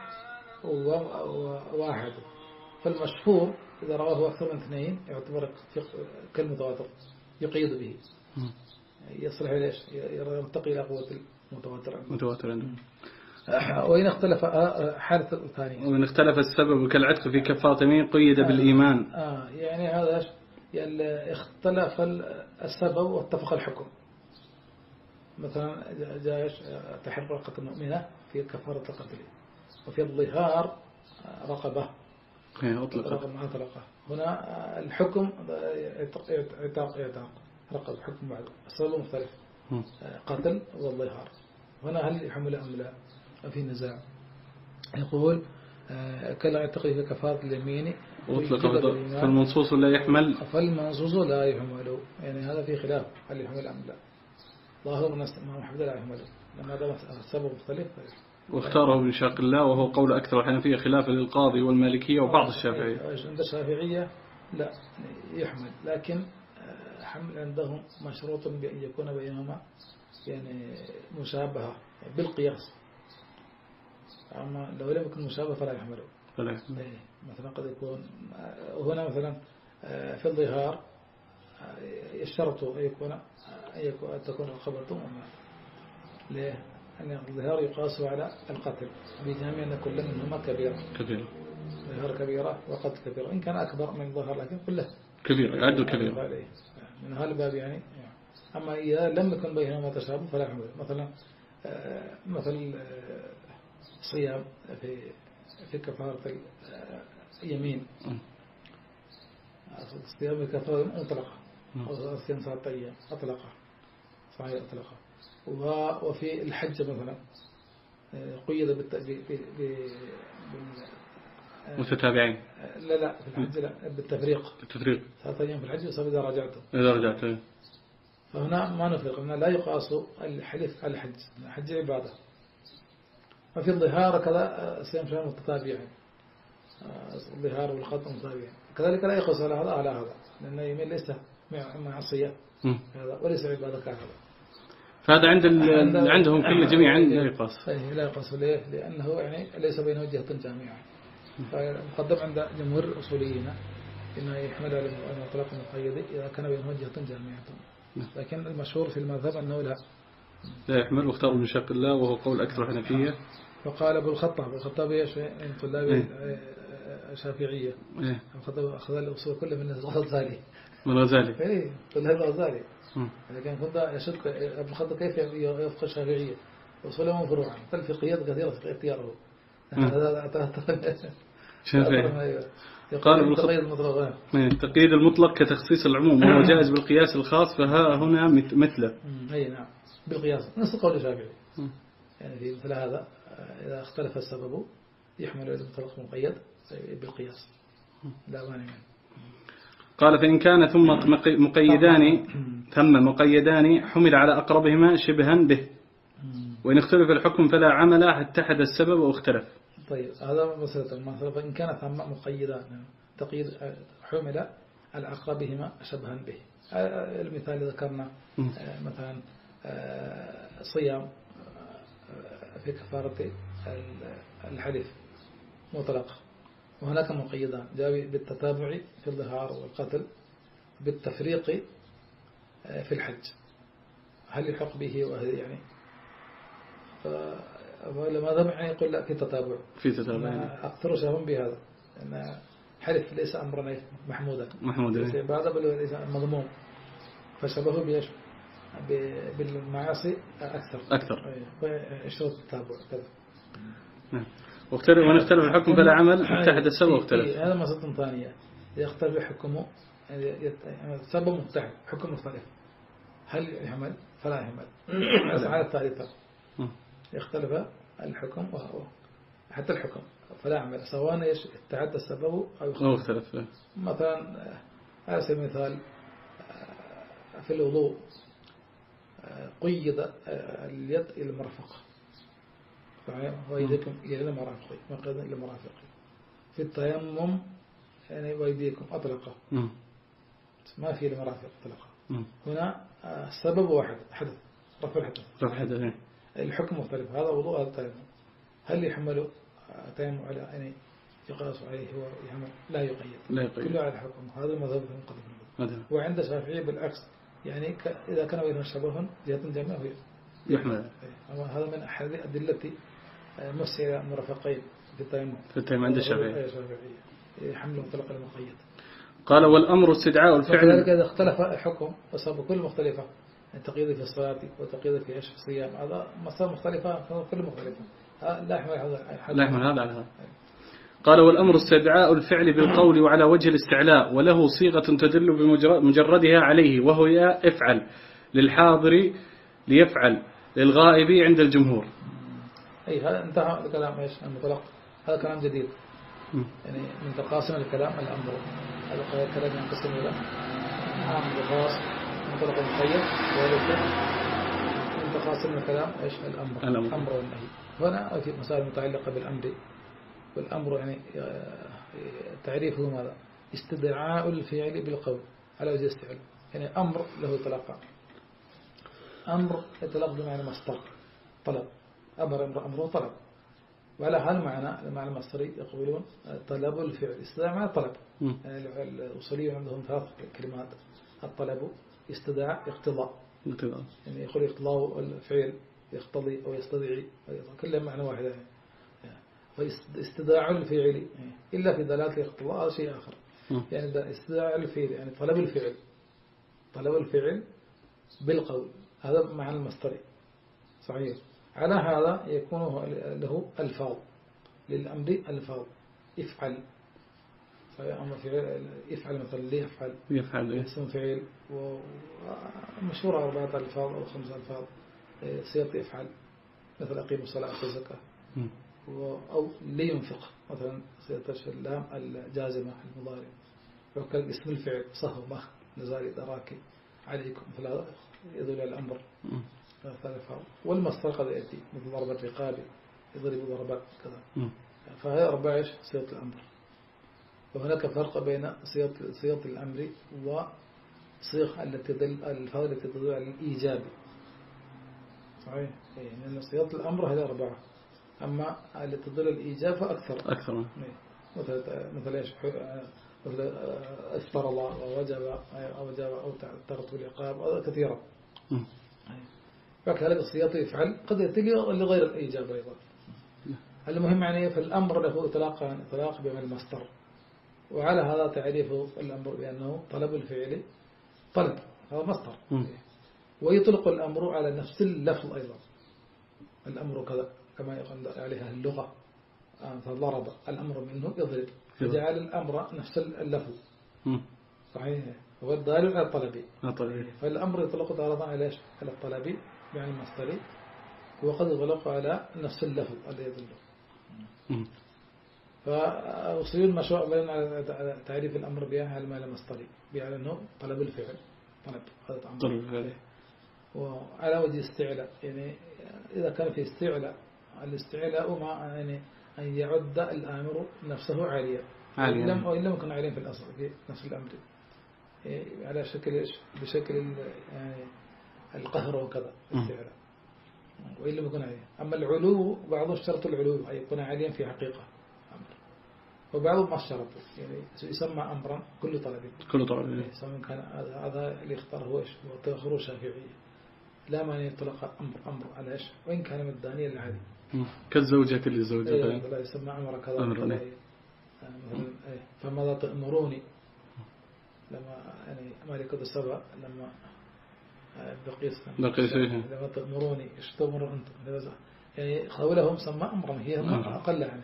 وواحد. فالمشهور إذا رواه أكثر من اثنين يعتبر كالمتواتر يقيد به يصلح ليش يرتقي إلى قوة المتواتر متواتر عندهم. وإن اختلف حالة الثانية وإن اختلف السبب كالعتق في كفارة يمين قيد آه بالإيمان. آه يعني هذا يعني اختلف السبب واتفق الحكم. مثلا جاء تحرر رقبة مؤمنة في كفارة القتل، وفي الظهار رقبة أطلق أطلقه. هنا الحكم عتاق عتاق رقبة حكم بعد السبب مختلف قتل والظهار. هنا هل يحمل أم لا؟ في نزاع. يقول كلا يعتقد في كفارة اليمين أطلق فالمنصوص لا يحمل فالمنصوص لا يحمل، يعني هذا في خلاف هل يحمل أم لا. ظاهر ما محمد لا يحمل لأن هذا السبب مختلف. واختاره ابن شاق الله وهو قول أكثر الحنفية خلافا للقاضي والمالكية وبعض الشافعية. عند الشافعية لا يحمل، لكن حمل عندهم مشروط بأن يكون بينهما يعني مشابهة بالقياس، أما لو لم يكن مشابه فلا يحمله. مثلا قد يكون هنا مثلا في الظهار يشترط أن يكون أن تكون رقبة أمه. ليه؟ أن الظهار يقاس على القتل بجامع أن كل منهما كبيرة كبيرة ظهار كبيرة وقتل كبيرة، إن كان أكبر من ظهر لكن كله كبيرة يعد كبيرة من هذا الباب يعني. أما إذا لم يكن بينهما تشابه فلا يحمل. مثلا مثل صيام في في كفارة اليمين صيام كفارة مطلقة أو صيام ثلاثة أيام أطلقة صحيح أطلقة. وفي الحج مثلا قيد متتابعين لا لا في الحج لا بالتفريق بالتفريق ثلاثة أيام في الحج وصار إذا رجعته إذا رجعته. فهنا ما نفرق، هنا لا يقاس الحلف على الحج، الحج عبادة. وفي الظهار كذا صيام شهر متتابعين الظهار والخط مساويين. كذلك لا يقص على هذا على هذا، لأنه يمين ليس معصية هذا وليس عبادة كهذا. فهذا عند ال... عندهم كل جميعا لا يقاس. لا يقاس ليه؟ لأنه يعني ليس بينه جهة جامعة. فمقدم عند جمهور الأصوليين إنه يحمل على المطلق المقيد إذا كان بينه جهة جامعة، لكن المشهور في المذهب أنه لا لا يحمل، واختار من شاق الله وهو قول أكثر الحنفية. وقال أبو الخطاب، الخطاب ايش من طلاب الشافعية، الخطاب أخذ الأصول كله من الغزالي. من الغزالي. إيه طلاب الغزالي. لكن كنت يشك أبو الخطاب كيف يفقه الشافعية أصولهم فروعا، فالفقهيات كثيرة في اختياره. هذا شافعي. قال المطلق التقييد المطلق كتخصيص العموم وهو جائز بالقياس الخاص، فها هنا مثله. أي نعم بالقياس نفس قول الشافعي. يعني في مثل هذا إذا اختلف السبب يحمل المطلق مقيد بالقياس لا مانع. قال فإن كان ثم مقيدان ثم مقيدان حمل على أقربهما شبها به، وإن اختلف الحكم فلا عمل حتى اتحد السبب واختلف. طيب هذا مسألة. فإن كان ثم مقيدان تقييد حمل على أقربهما شبها به. المثال اللي ذكرنا مثلا صيام في كفارة الحلف مطلق، وهناك مقيدان جاء بالتتابع في الظهار والقتل، بالتفريق في الحج، هل يحق به وهذا يعني فلما ذا يعني يقول لا في تتابع في تتابع أكثر شبه بهذا، أن حلف ليس أمرا محمودا محمودا بعد بل ليس مضموم، فشبهه بيش بالمعاصي أكثر أكثر وإشتراط التتابع كذا. واختلف ونختلف الحكم فلا عمل اتحد السبب واختلف. هذا مسألة ثانية، يختلف الحكم سبب مختلف حكم مختلف، هل يحمل فلا يحمل. الحالة الثالثة يختلف الحكم وهو حتى الحكم فلا يعمل سواء اتعدى السبب أو يختلف. مثلا على سبيل المثال في الوضوء قيد اليد إلى المرفق، ويديكم إلى المرافق مقيد إلى المرافق. في التيمم يعني ويديكم أطلقه ما في المرافق أطلقه. هنا السبب واحد حدث رفع الحدث رفع الحدث الحكم مختلف، هذا وضوء هذا التيمم، هل يحمل تيمم على يعني يقاس عليه هو يحمل لا يقيد لا يقيد كله على الحكم. هذا مذهب المقدم. وعند الشافعي بالعكس، يعني إذا كان بينهم شبه جهة جميع هو يحمل. هذا من أحد أدلة مسيرة مرافقين في التيمم في التيمم عند الشافعي حمل مطلق المقيد. قال والأمر استدعاء الفعل. وكذلك إذا اختلف الحكم وصاب كل مختلفة، التقييد في الصلاة وتقييد في إيش الصيام، هذا مسائل مختلفة كل مختلفة لا يحمل هذا لا يحمل هذا على هذا. قال والأمر استدعاء الفعل بالقول وعلى وجه الاستعلاء، وله صيغة تدل بمجردها عليه، وهو يا افعل للحاضر ليفعل للغائب عند الجمهور. أي هذا انتهى الكلام إيش المطلق، هذا كلام جديد. م. يعني من تقاسم الكلام الأمر، هذا كلام ينقسم إلى عام وخاص مطلق مقيد، وهذا من تقاسم الكلام إيش الأمر الأمر والنهي. هنا في مسائل متعلقة بالأمر والأمر يعني تعريفه ماذا؟ استدعاء الفعل بالقول على وجه الاستعلاء. يعني أمر له طلاقان، أمر يطلق بمعنى مصدر طلب، أمر أمر أمره طلب، وعلى هذا المعنى المعنى المصدري يقولون طلب الفعل. استدعاء معنى طلب. يعني الأصوليون عندهم ثلاث كلمات: الطلب، استدعاء، اقتضاء. يعني يقول اقتضاء الفعل يقتضي أو يستدعي كلها معنى واحد. يعني فاستدعاء الفعل إلا في دلالة الاقتضاء هذا شيء آخر. يعني استدعاء الفعل يعني طلب الفعل، طلب الفعل بالقول، هذا معنى المصدري صحيح. على هذا يكون له ألفاظ للأمر، ألفاظ افعل فأمر فعل افعل مثلا ليفعل يفعل اسم فعل، ومشهورة أربعة ألفاظ أو خمسة ألفاظ صيغة افعل مثل أقيم الصلاة والزكاة، أو لينفق مثلا صيغة اللام الجازمة المضارع، وكان اسم الفعل صهمة نزال دراك عليكم، فلا يدل على الأمر ثلاثة. والمصدر قد يأتي مثل ضرب الرقاب يضرب ضربات كذا، فهي أربعة صيغة الأمر. وهناك فرق بين صيغة صيغة الأمر وصيغة التي تدل الألفاظ التي تدل على الإيجاب. صحيح. لأن صيغة الأمر هذه أربعة، أما التي تدل على الإيجاب فأكثر. أكثر. مثل مثل إيش؟ مثل افترض ووجب أو وجب أو ترتب العقاب كثيرة. فكذلك الصيغة يفعل قد يأتي لغير الإيجاب أيضا. المهم يعني في الأمر له إطلاق إطلاق بمعنى المصدر، وعلى هذا تعريف الأمر بأنه طلب الفعل طلب، هذا مصدر. ويطلق الأمر على نفس اللفظ أيضا، الأمر كذا كما يقول عليها اللغة، فضرب الأمر منه يضرب، فجعل الأمر نفس اللفظ. صحيح. هو الدال على الطلب. فالأمر يطلق تارة على على الطلب يعني المصدري، وقد يطلق على نفس اللفظ الذي يدله. فأصيل المشروع بين على تعريف الأمر بها على المعنى المصدري، بأن أنه طلب الفعل، طلب هذا طلب الفعل. وعلى وجه استعلاء، يعني إذا كان في استعلاء، الاستعلاء مع يعني أن يعد الآمر نفسه عاليا، وإن لم وإن لم يكن عاليا في الأصل في نفس الأمر، على شكل بشكل يعني القهر وكذا استعلاء، وإن لم يكن عاليا. أما العلو بعض الشرط العلو أي يكون عاليا في حقيقة أمر، وبعضهم ما الشرط يعني يسمى أمرا كل طلب كل طلب سواء كان هذا اللي اختار هو إيش وتأخره الشافعي، لا مانع يطلق أمر أمر على إيش وإن كان من الدانية العادي كالزوجة للزوجة. إيه لا يسمى أمر كذا مثلا إيه فماذا تأمروني، لما يعني مالك السبع لما بقيس بقيس لما تأمروني إيش تأمر أنت، يعني قولهم سمى أمرا هي أقل يعني.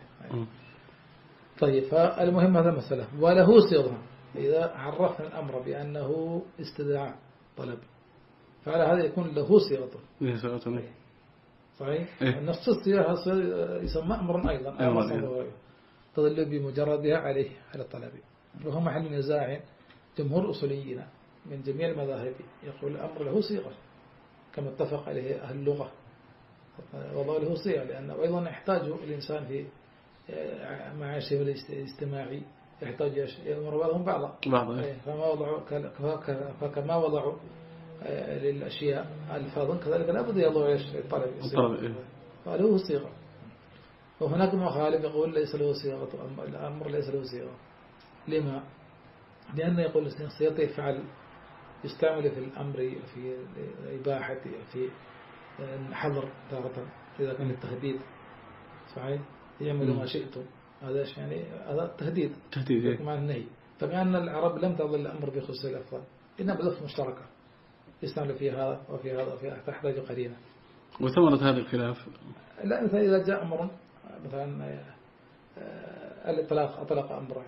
طيب فالمهم هذا مسألة. وله صيغة، إذا عرفنا الأمر بأنه استدعاء طلب فعلى هذا يكون له صيغته. صحيح. نفس الصيغة يسمى أمرا أيضا تدل بمجردها عليه على الطلب، وهو محل نزاع جمهور أصوليين من جميع المذاهب، يقول الأمر له صيغة كما اتفق عليه أهل اللغة، والله له صيغة، لأنه أيضا يحتاج الإنسان في معاشه الاجتماعي يحتاج يأمر بعضهم بعضا، فما وضعوا فكما وضعوا للأشياء الفاظا كذلك لا بد يضع الطلب فله صيغة. وهناك مخالف يقول ليس له صيغة، الأمر ليس له صيغة. لما؟ لأنه يقول صيغة يفعل يستعمل في الأمر في الإباحة في الحظر تارة إذا كان التهديد. صحيح. يعمل ما شئتم، هذا يعني هذا تهديد تهديد مع النهي. فكأن العرب لم تظل الأمر بخصوص الألفاظ، إنها بلفظ مشتركة يستعمل في هذا وفي هذا وفي هذا تحتاج قرينة. وثمرة هذا الخلاف لا مثلا إذا جاء أمر مثلا الإطلاق أطلق أمر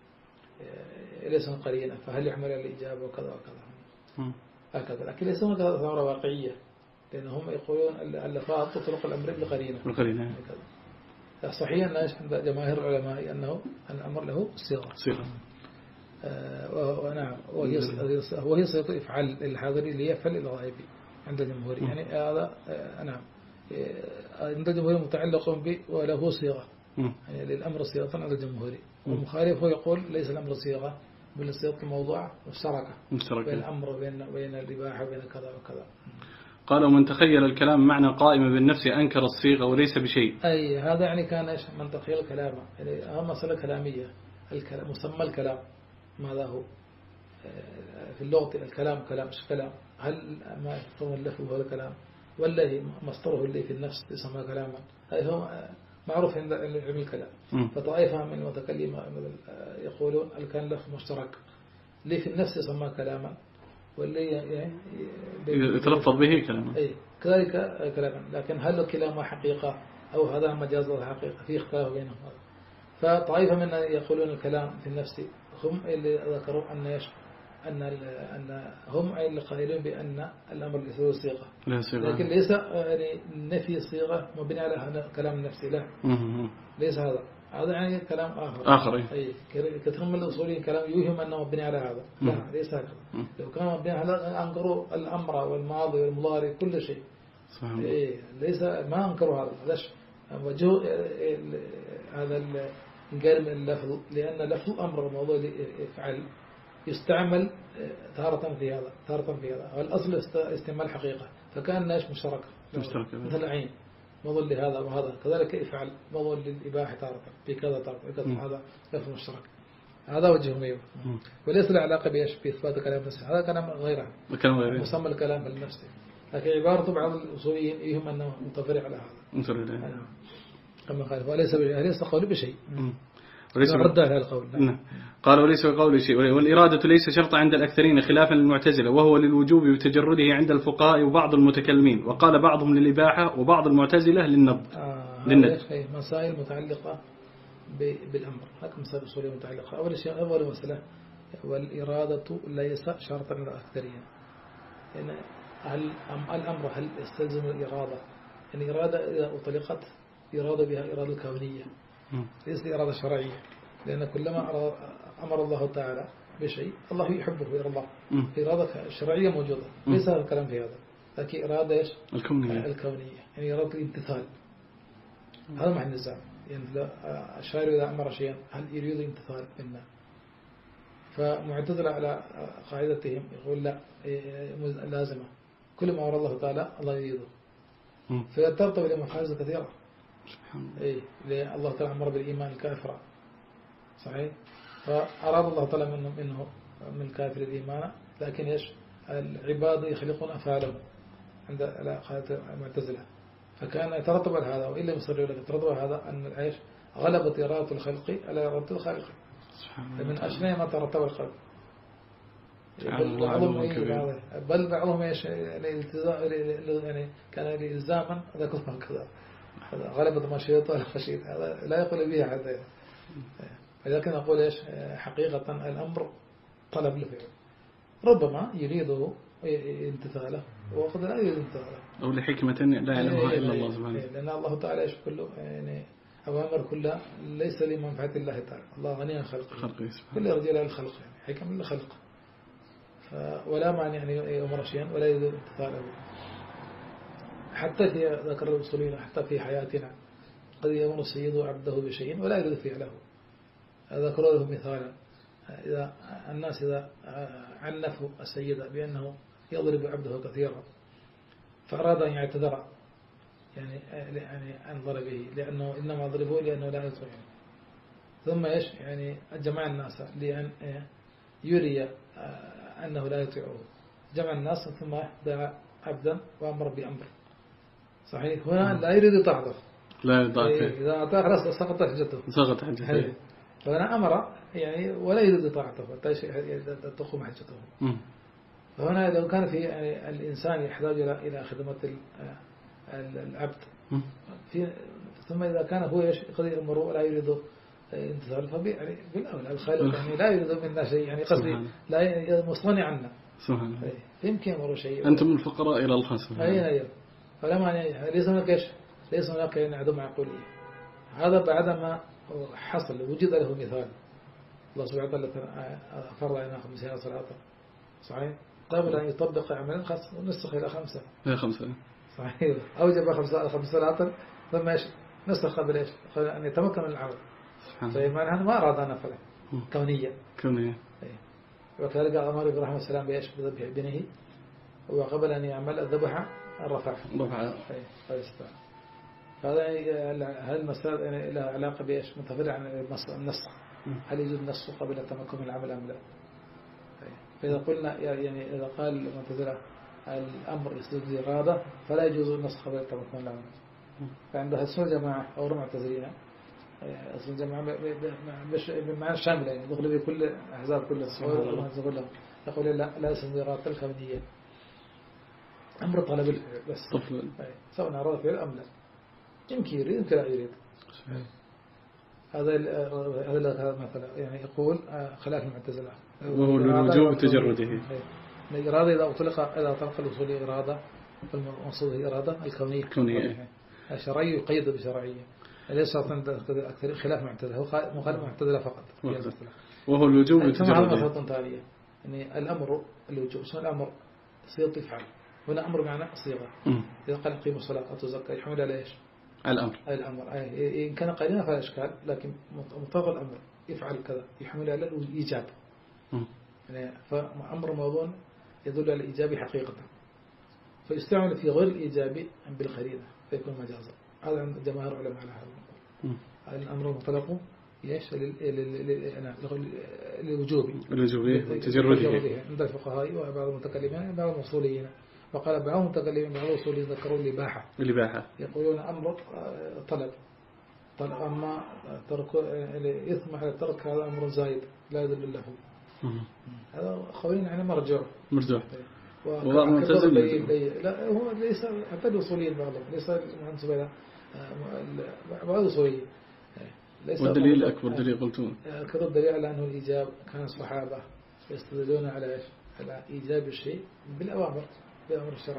ليس قرينة فهل يحمل الإجابة وكذا وكذا هكذا، لكن ليس هناك ثمرة واقعية، لأنهم يقولون الألفاظ تطلق الأمر بقرينة. بالقرينة. صحيح أن عند جماهير العلماء أنه الأمر له صيغة. صيغة. ونعم وهي وهي صيغة إفعال الحاضري ليفعل الغائب عند الجمهور، يعني هذا نعم عند الجمهور متعلق به وله صيغة، يعني للأمر صيغة عند الجمهور. والمخالف هو يقول ليس الأمر صيغة بل صيغة الموضوع مشتركة بين الأمر وبين بين الإباحة وبين كذا وكذا. قال ومن تخيل الكلام معنى قائمة بالنفس أنكر الصيغة وليس بشيء. أي هذا يعني كان إيش من تخيل الكلام، يعني أهم مسألة كلامية، الكلام مسمى الكلام ماذا هو في اللغة؟ الكلام كلام إيش كلام؟ هل ما يفهم اللفظ هذا كلام ولا مصدره اللي في النفس يسمى كلاما؟ هذا هو معروف عند علم الكلام. فطائفة من المتكلمة يقولون الكلام لفظ مشترك اللي في النفس يسمى كلاما واللي يعني يتلفظ به كلاما. أي كذلك كلاما، لكن هل الكلام حقيقة أو هذا مجاز ولا حقيقة؟ في اختلاف بينهم. فطائفة من يقولون الكلام في النفس هم اللي ذكروا أن يش أن أن هم اللي قائلون بأن الأمر ليس له صيغة، لكن ليس يعني نفي صيغة مبني على كلام النفسي، لا ليس هذا هذا يعني كلام آخر آخر أي كثير من الأصوليين كلام يوهم أنه مبني على هذا، لا ليس هكذا. لو كان مبني على أنكروا الأمر والماضي والمضارع كل شيء، إيه ليس ما أنكروا هذا. ليش وجه هذا قال من اللفظ، لأن لفظ أمر موضوع يفعل يستعمل تارة في هذا تارة في هذا، والأصل استعمال حقيقة، فكان ايش مشترك مشترك مثل عين موضوع لهذا وهذا، كذلك يفعل موضوع للإباحة تارة بكذا تارة بكذا، هذا لفظ مشترك. هذا وجه ميوه، وليس له علاقة بإيش بإثبات كلام نفسه، هذا كلام غيره مسمى الكلام النفسي، لكن عبارة بعض الأصوليين يهم أنه متفرع على هذا متفرع كما قال، وليس ليس قول بشيء، وليس رد على القول. نعم. قال وليس بقول شيء، والإرادة ليس شرط عند الأكثرين خلافا للمعتزلة، وهو للوجوب بتجرده عند الفقهاء وبعض المتكلمين، وقال بعضهم للإباحة وبعض المعتزلة للنض. آه للنض مسائل متعلقة بالأمر، هذه مسائل أصولية متعلقة. أول شيء أول مسألة، والإرادة ليس شرطا عند الأكثرين، يعني هل الأمر هل يستلزم الإرادة؟ يعني الإرادة إذا أطلقت إرادة بها إرادة كونية، ليس إرادة شرعية، لأن كلما أمر الله تعالى بشيء الله يحبه ويرى الله، إرادة شرعية موجودة، ليس هذا الكلام في هذا، لكن إرادة إيش؟ الكونية. الكونية يعني إرادة الامتثال، هذا معنى النزاع. يعني الشاعر إذا أمر شيئا هل يريد امتثال منا؟ فمعتزلة على قاعدتهم يقول لا لازمة، كل ما أمر الله تعالى الله يريده، فيترتب إلى مفاسد كثيرة. إيه الله تعالى أمر بالإيمان الكافر، صحيح، فأراد الله تعالى منه منه من الكافر الإيمان، لكن إيش العباد يخلقون أفعالهم عند قاعدة المعتزلة، فكان يترتب على هذا، وإلا يصير لك يترتب على هذا أن العيش غلبت إرادة الخلق على إرادة الخالق، فمن أشنع ما ترتب الخلق. بل بعضهم بل بعضهم ايش الالتزام يعني كان الزاما ذكرهم كذا، غلبت مشيئته على خشيته، هذا لا يقول به هذا. لكن أقول إيش حقيقة الأمر طلب الفعل، ربما يريده امتثاله وقد لا يريد امتثاله، أو لحكمة لا يعلمها إلا الله سبحانه، لأن الله تعالى إيش كله يعني أوامر كلها ليس لمنفعة الله تعالى، الله غني عن خلقه، كل رجال الخلق يعني حكم الخلق، ولا معنى يعني يأمر شيئا ولا يريد امتثاله. حتى في ذكر الأصوليين حتى في حياتنا قد يأمر السيد عبده بشيء ولا يريد فعله. ذكروا له مثالا، إذا الناس إذا عنفوا السيد بأنه يضرب عبده كثيرا فأراد أن يعتذر يعني يعني عن ضربه، لأنه إنما ضربه لأنه لا يطيع، ثم إيش يعني جمع الناس لأن يري أنه لا يطيعه، جمع الناس ثم دعا عبدا وأمر بأمر، صحيح، هنا لا يريد طاعته، لا يطاع، إذا أطاع خلاص سقط حجته، سقط حجته، فهنا أمر يعني ولا يريد طاعته حتى تقوم حجته. فهنا لو كان في يعني الإنسان يحتاج إلى خدمة العبد في، ثم إذا كان هو قد يأمر ولا يريد انتصار، فبي يعني بالأولى الخالق يعني لا يريد منا شيء، يعني قصدي لا مصطنع عنا، سبحان الله، يمكن يأمر شيء، أنتم الفقراء إلى الله سبحانه. أي أي فلما يعني ليس هناك إيش ليس هناك يعني عدم عقلية، هذا بعدما حصل وجد له مثال، الله سبحانه وتعالى فرض علينا خمسين صلاة، صحيح، قبل أن يطبق عملا خاص ونسخ إلى خمسة، إلى خمسة، صحيح، أوجب خمسة خمس صلاة ثم إيش نسخ قبل إيش قبل أن يتمكن من العمل، طيب معنى هذا ما أراد أن فعله كونية كونية، وكذلك أمر إبراهيم السلام بإيش بذبح ابنه، وقبل أن يعمل الذبح الرفع رفع هذا هل المسألة يعني لها علاقة بإيش متفرع عن النص، هل يجوز النص قبل التمكن من العمل أم لا؟ فإذا قلنا يعني إذا قال المعتزلة الأمر يستلزم الإرادة فلا يجوز النص قبل التمكن من العمل، فعندها السنة جماعة أو المعتزلين السنة جماعة بمعنى الشامل يعني يدخل بكل أحزاب كل الصور يقول لا لا يستلزم الإرادة الكونية، أمر طلب الفعل بس سواء أراد فعل أم لا، يمكن يريد يمكن لا يريد. هذا هذا مثلا يعني يقول خلاف المعتزلة وهو الوجوب تجرده، الإرادة إذا أطلق إذا أطلق الوصول إرادة فالمقصود هي إرادة الكونية الكونية الشرعية يقيد بشرعية، ليس أكثر خلاف المعتزلة، هو مخالف المعتزلة فقط، وهو الوجوب تجرده. كما تالية يعني الأمر الوجوب اسم الأمر صيغة تفعل، هنا أمر معنى صيغة، إذا قال قيموا الصلاة أو تزكى يحمل على إيش على الأمر على الأمر إن كان قرينة فلا إشكال، لكن مطلق الأمر يفعل كذا يحمل على الإيجاب يعني، فأمر موضوع يدل على الإيجاب حقيقة، فيستعمل في غير الإيجاب بالقرينة فيكون مجازا. هذا عند جماهير علماء على هذا الأمر المطلق ليش للوجوب الوجوبية تجرده عند الفقهاء وبعض المتكلمين بعض المصوليين، وقال بعض المتكلمين بعض المصوليين ذكروا الإباحة الإباحة يقولون أمر طلب طلب أما ترك إثم على الترك هذا أمر زايد لا يدل له. هذا قولين يعني مرجع مرجع ومعتزل لا هو ليس حتى الأصوليين بعضهم ليس منسوب إلى بعض الأصوليين. والدليل أكبر دليل قلتون أكبر دليل على أنه الإيجاب كان الصحابة يستدلون على إيش؟ على إيجاب الشيء بالأوامر بأمر الشرع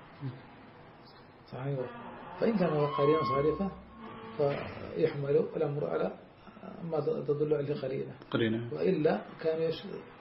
صحيح. فإن كان قرينة صارفة فيحمل الأمر على ما تدل عليه قرينة قرينة، وإلا كان يش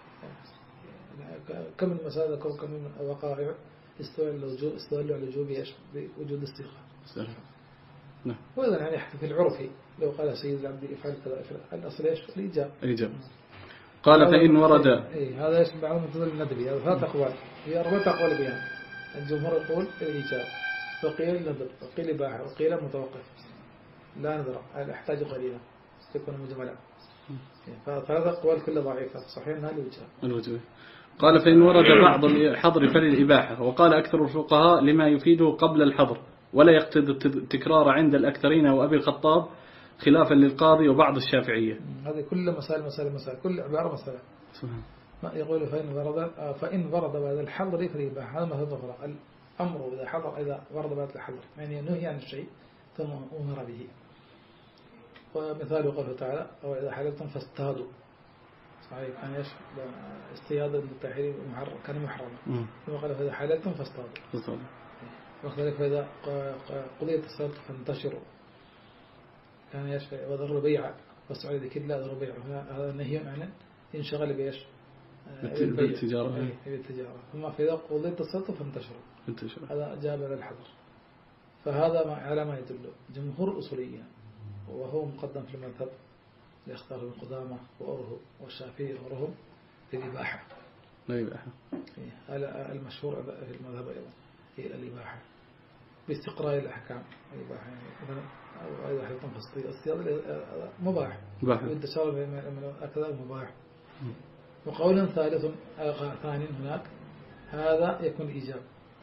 كم من مسائل أو كم من وقائع استدلوا على وجوب بوجود الصيغة. نعم. وإذا يعني في العرف لو قال سيد العبد افعل كذا افعل الأصل إيش؟ الإيجاب. الإيجاب. قال فإن ورد إيه هذا يشبه بعضهم تدل الندبي. هذا ثلاث أقوال هي أربعة أقوال بيان. الجمهور يقول الإيجاب، وقيل الندب، وقيل إباحة، وقيل متوقف لا نذر يحتاج قليلا تكون مجملة. فهذا أقوال كلها ضعيفة صحيح أنها الوجوب. الوجوب. قال فإن ورد بعض الحظر فللإباحة، وقال أكثر الفقهاء لما يفيده قبل الحظر ولا يقتضي التكرار عند الأكثرين وأبي الخطاب خلافا للقاضي وبعض الشافعية. هذه كل مسائل مسائل مسائل كل عبارة مسألة. ما يقول فإن ورد فإن ورد بعد الحظر فللإباحة. هذا مثل أخرى الأمر إذا حضر إذا ورد بعد الحظر يعني نهي عن الشيء ثم أمر به. ومثال قوله تعالى أو إذا حللتم فاستهدوا صحيح كان ايش استيادا للتحريم كان محرما. ثم قال فإذا حللتم فاصطادوا. وكذلك فإذا قضيت الصلاة فانتشروا كان ايش وذروا البيع واسعوا لذكر الله ذروا البيع. هذا نهي عن انشغال بايش بالتجارة. بالتجارة. ثم فإذا قضيت الصلاة فانتشروا هذا جاب على الحظر. فهذا على ما يدل جمهور الأصوليين وهو مقدم في المذهب يختار ابن قدامة وأره والشافعي وأرهم في الإباحة. الإباحة المشهور في المذهب أيضا هي الإباحة باستقراء الأحكام. الإباحة يعني إذا حلتم في الصياد مباح والانتشار من أكثر مباح. وقول ثالث ثاني هناك هذا يكون إيجاب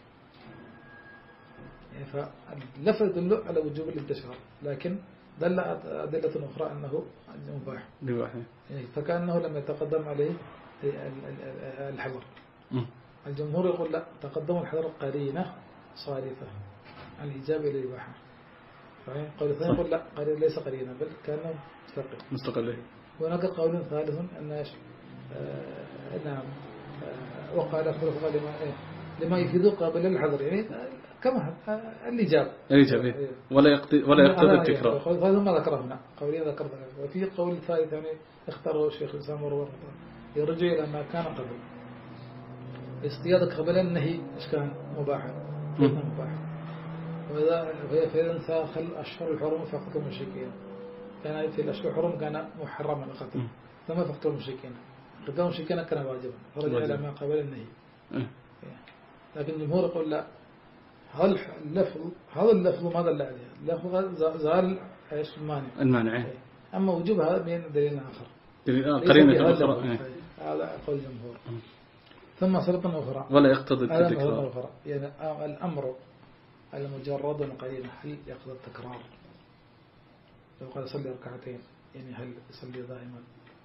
يعني فاللفظ يدل على وجوب الانتشار لكن دل أدلة أخرى أنه مباح يعني فكأنه لم يتقدم عليه الحظر. الجمهور يقول لا تقدم الحظر قرينة صارفة عن الإجابة إلى الإباحة. قول ثاني يقول لا قرينة ليس قرينة بل كان مستقل مستقل. وهناك قول ثالث أن آه نعم آه وقال أخبر فقال لما, إيه لما يفيدوا قابل الحظر يعني كما الإجابة الإجابة ولا يقتضي ولا يقتضي التكرار. هذا ما ذكره هنا قولين ذكرنا. وفي قول ثالث يعني اختاره الشيخ الإسلام ورور يرجع إلى ما كان قبل اصطيادك قبل النهي إيش كان مباحا مباح. وإذا فإذا انساخ الأشهر الحرم فقتل المشركين كان في الأشهر الحرم كان محرما القتل ثم فقتل المشركين قتل المشركين كان واجبا فرجع إلى ما قبل النهي. لكن الجمهور يقول لا هل اللفظ هذا اللفظ ما دل عليه اللفظ زال ايش المانع المانع. اما وجوب هذا من دليل اخر قرينه اخرى. هذا قول الجمهور. ثم صلة أخرى ولا يقتضي التكرار أخرى يعني الأمر المجرد من قرينة هل يقتضي التكرار؟ لو قال صلي ركعتين يعني هل يصلي دائما؟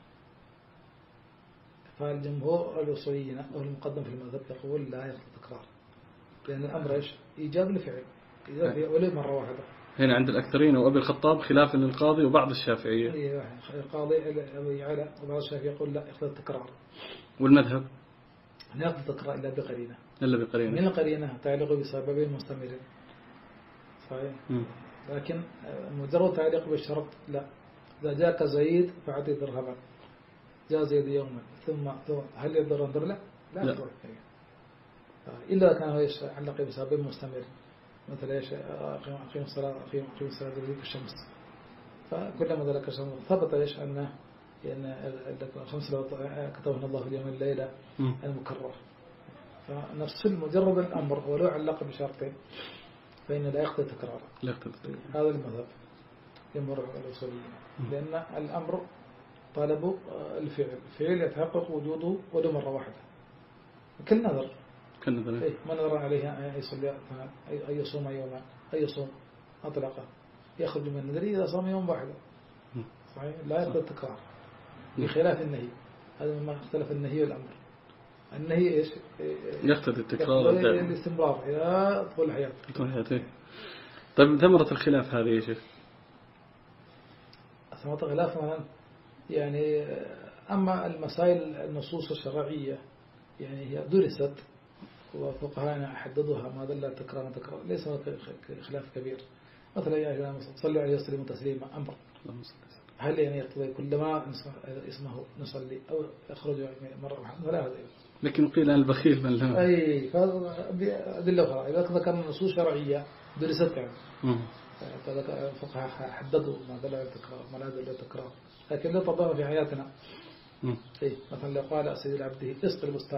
فالجمهور الأصوليين أو المقدم في المذهب يقول لا يقتضي التكرار لأن الأمر إيش إيجاب لفعل إيجاب ولو مرة واحدة. هنا عند الأكثرين وأبي الخطاب خلافا للقاضي وبعض الشافعية. أي القاضي أبي على وبعض الشافعية يقول لا يقتضي التكرار. والمذهب لا يقتضي التكرار إلا بقرينة. إلا بقرينة. من القرينة تعلق بسبب مستمر. صحيح. م. لكن مجرد تعليق بالشرط لا. إذا جاءك زيد فأعطي درهما. جاء زيد يوما ثم هل يقدر أنظر له؟ لا, لا. إلا كان هو يتعلق بسبب مستمر مثل إيش أقيم الصلاة أقيم أقيم الصلاة لدلوك الشمس. فكلما ذلك الشمس ثبت إيش أنه لأن الخمس صلوات كتبهن الله في اليوم الليلة المكرر. فنفس مجرد الأمر ولو علق بشرطين فإن لا يقتضي تكرار. هذا المذهب يمر الأصوليين، لأن الأمر طلب الفعل، الفعل يتحقق وجوده ولو مرة واحدة كل نذر. كل نذر. إيه ما نذر عليه أن يصلي أن يصوم يوما أن يصوم أطلقه يخرج من النذر إذا صام يوم واحد. صحيح لا يقتضي التكرار بخلاف النهي. هذا مما اختلف النهي والأمر. النهي إيش؟ يقتضي التكرار الاستمرار إلى طول الحياة. طول الحياة. طيب ثمرة الخلاف هذه يا شيخ؟ ثمرة الخلاف مثلا يعني أما المسائل النصوص الشرعية يعني هي درست وفقهاء حددوها ما دل تكرار تكرار ليس خلاف كبير. مثلا يا صلوا عليه وسلموا تسليما أمر، هل يعني يقتضي كلما اسمه نصلي أو يخرج مرة واحدة؟ ولا هذا. لكن قيل أن البخيل من لهم. أي فأدلة أخرى إذا ذكرنا نصوص شرعية درست يعني فقهاء حددوا ما دل التكرار ما لا دل التكرار، لكن لا طبقها في حياتنا. أي مثلا لو قال سيد العبد اسقي البستان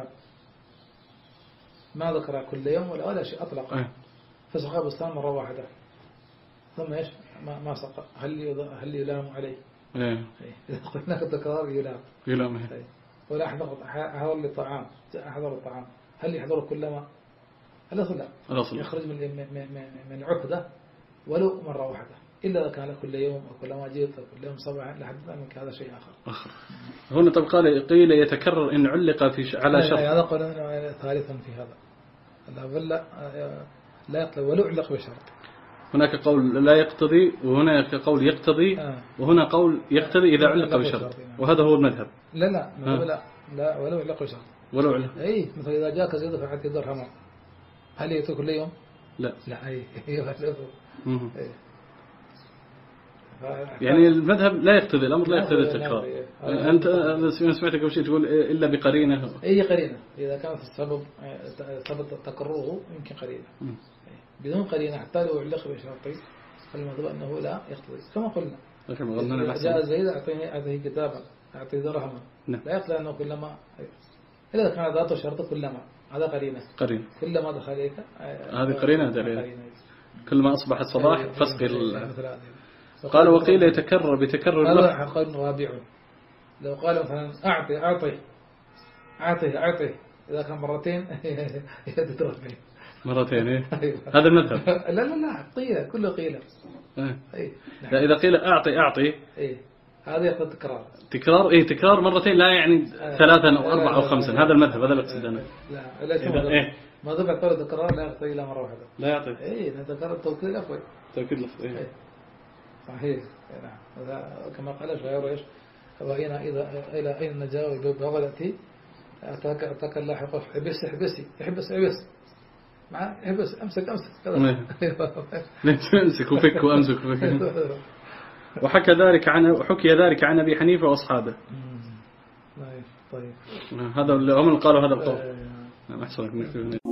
ما ذكر كل يوم ولا ولا شيء أطلق، فسقى البستان مرة واحدة ثم إيش ما ما سقى، هل هل يلام عليه؟ إيه إذا قلنا التكرار يلام يلام. ولا حضر حضر للطعام حضر الطعام هل يحضر كلما؟ الأصل لا، يخرج من من من عقدة ولو مرة واحدة إلا إذا كان كل يوم أو كلما جئت كل يوم صباحا لحد منك هذا شيء آخر. آخر. هنا طب قال قيل يتكرر إن علق في على شرط. هذا قول ثالثا في هذا لا لا يقتضي ولو علق بشرط. هناك قول لا يقتضي وهناك قول يقتضي آه. وهنا قول يقتضي إذا علق بشرط، وهذا هو المذهب. لا لا آه. لا لا ولو علق بشرط. ولو علق. أي مثل إذا جاءك زيد فحتى درهما هل يأتي كل يوم؟ لا لا أي يعني المذهب لا يقتضي الأمر لا يقتضي التكرار. أنت سمعتك قبل شيء تقول إلا بقرينة. أي قرينة إذا كانت السبب ثبت تكرره يمكن قرينة. بدون قرينة حتى لو علق بشرطين فالمذهب أنه لا يقتضي كما قلنا. جاء زيد أعطيه أعطيه كتابا أعطيه درهما لا يقتضي أنه كلما إذا كان ذاته شرط كلما هذا قرينة. قرينة كلما دخل عليك هذه قرينة دليل. كل ما أصبح الصباح فاسقي. قال وقيل يتكرر بتكرر هذا حق رابع. لو قال مثلا أعطي أعطي أعطي أعطي إذا كان مرتين يتربي مرتين إيه هذا المذهب. لا لا لا قيل كله قيل. إيه إذا قيل أعطي أعطي إيه هذا يقصد تكرار. تكرار إيه تكرار مرتين لا يعني ثلاثا أو أربعة أو خمسا. هذا المذهب هذا الاقصد أنا. لا لا إيه ما ذكر قول تكرار لا يعطي إلا مرة واحدة. لا يعطي. إيه نذكر التوكيد لفظي. توكيد لفظي. إيه صحيح نعم. هذا كما قال الشاعر إيش وإن إذا إلى أين نجاوي بغلتي أتاك أتاك اللاحق حبس حبسي حبس حبس مع حبس أمسك أمسك أمسك وفك وأمسك وفك. وحكى ذلك عن حكي ذلك عن أبي حنيفة وأصحابه. طيب هذا هم اللي قالوا هذا القول. نعم أحسن.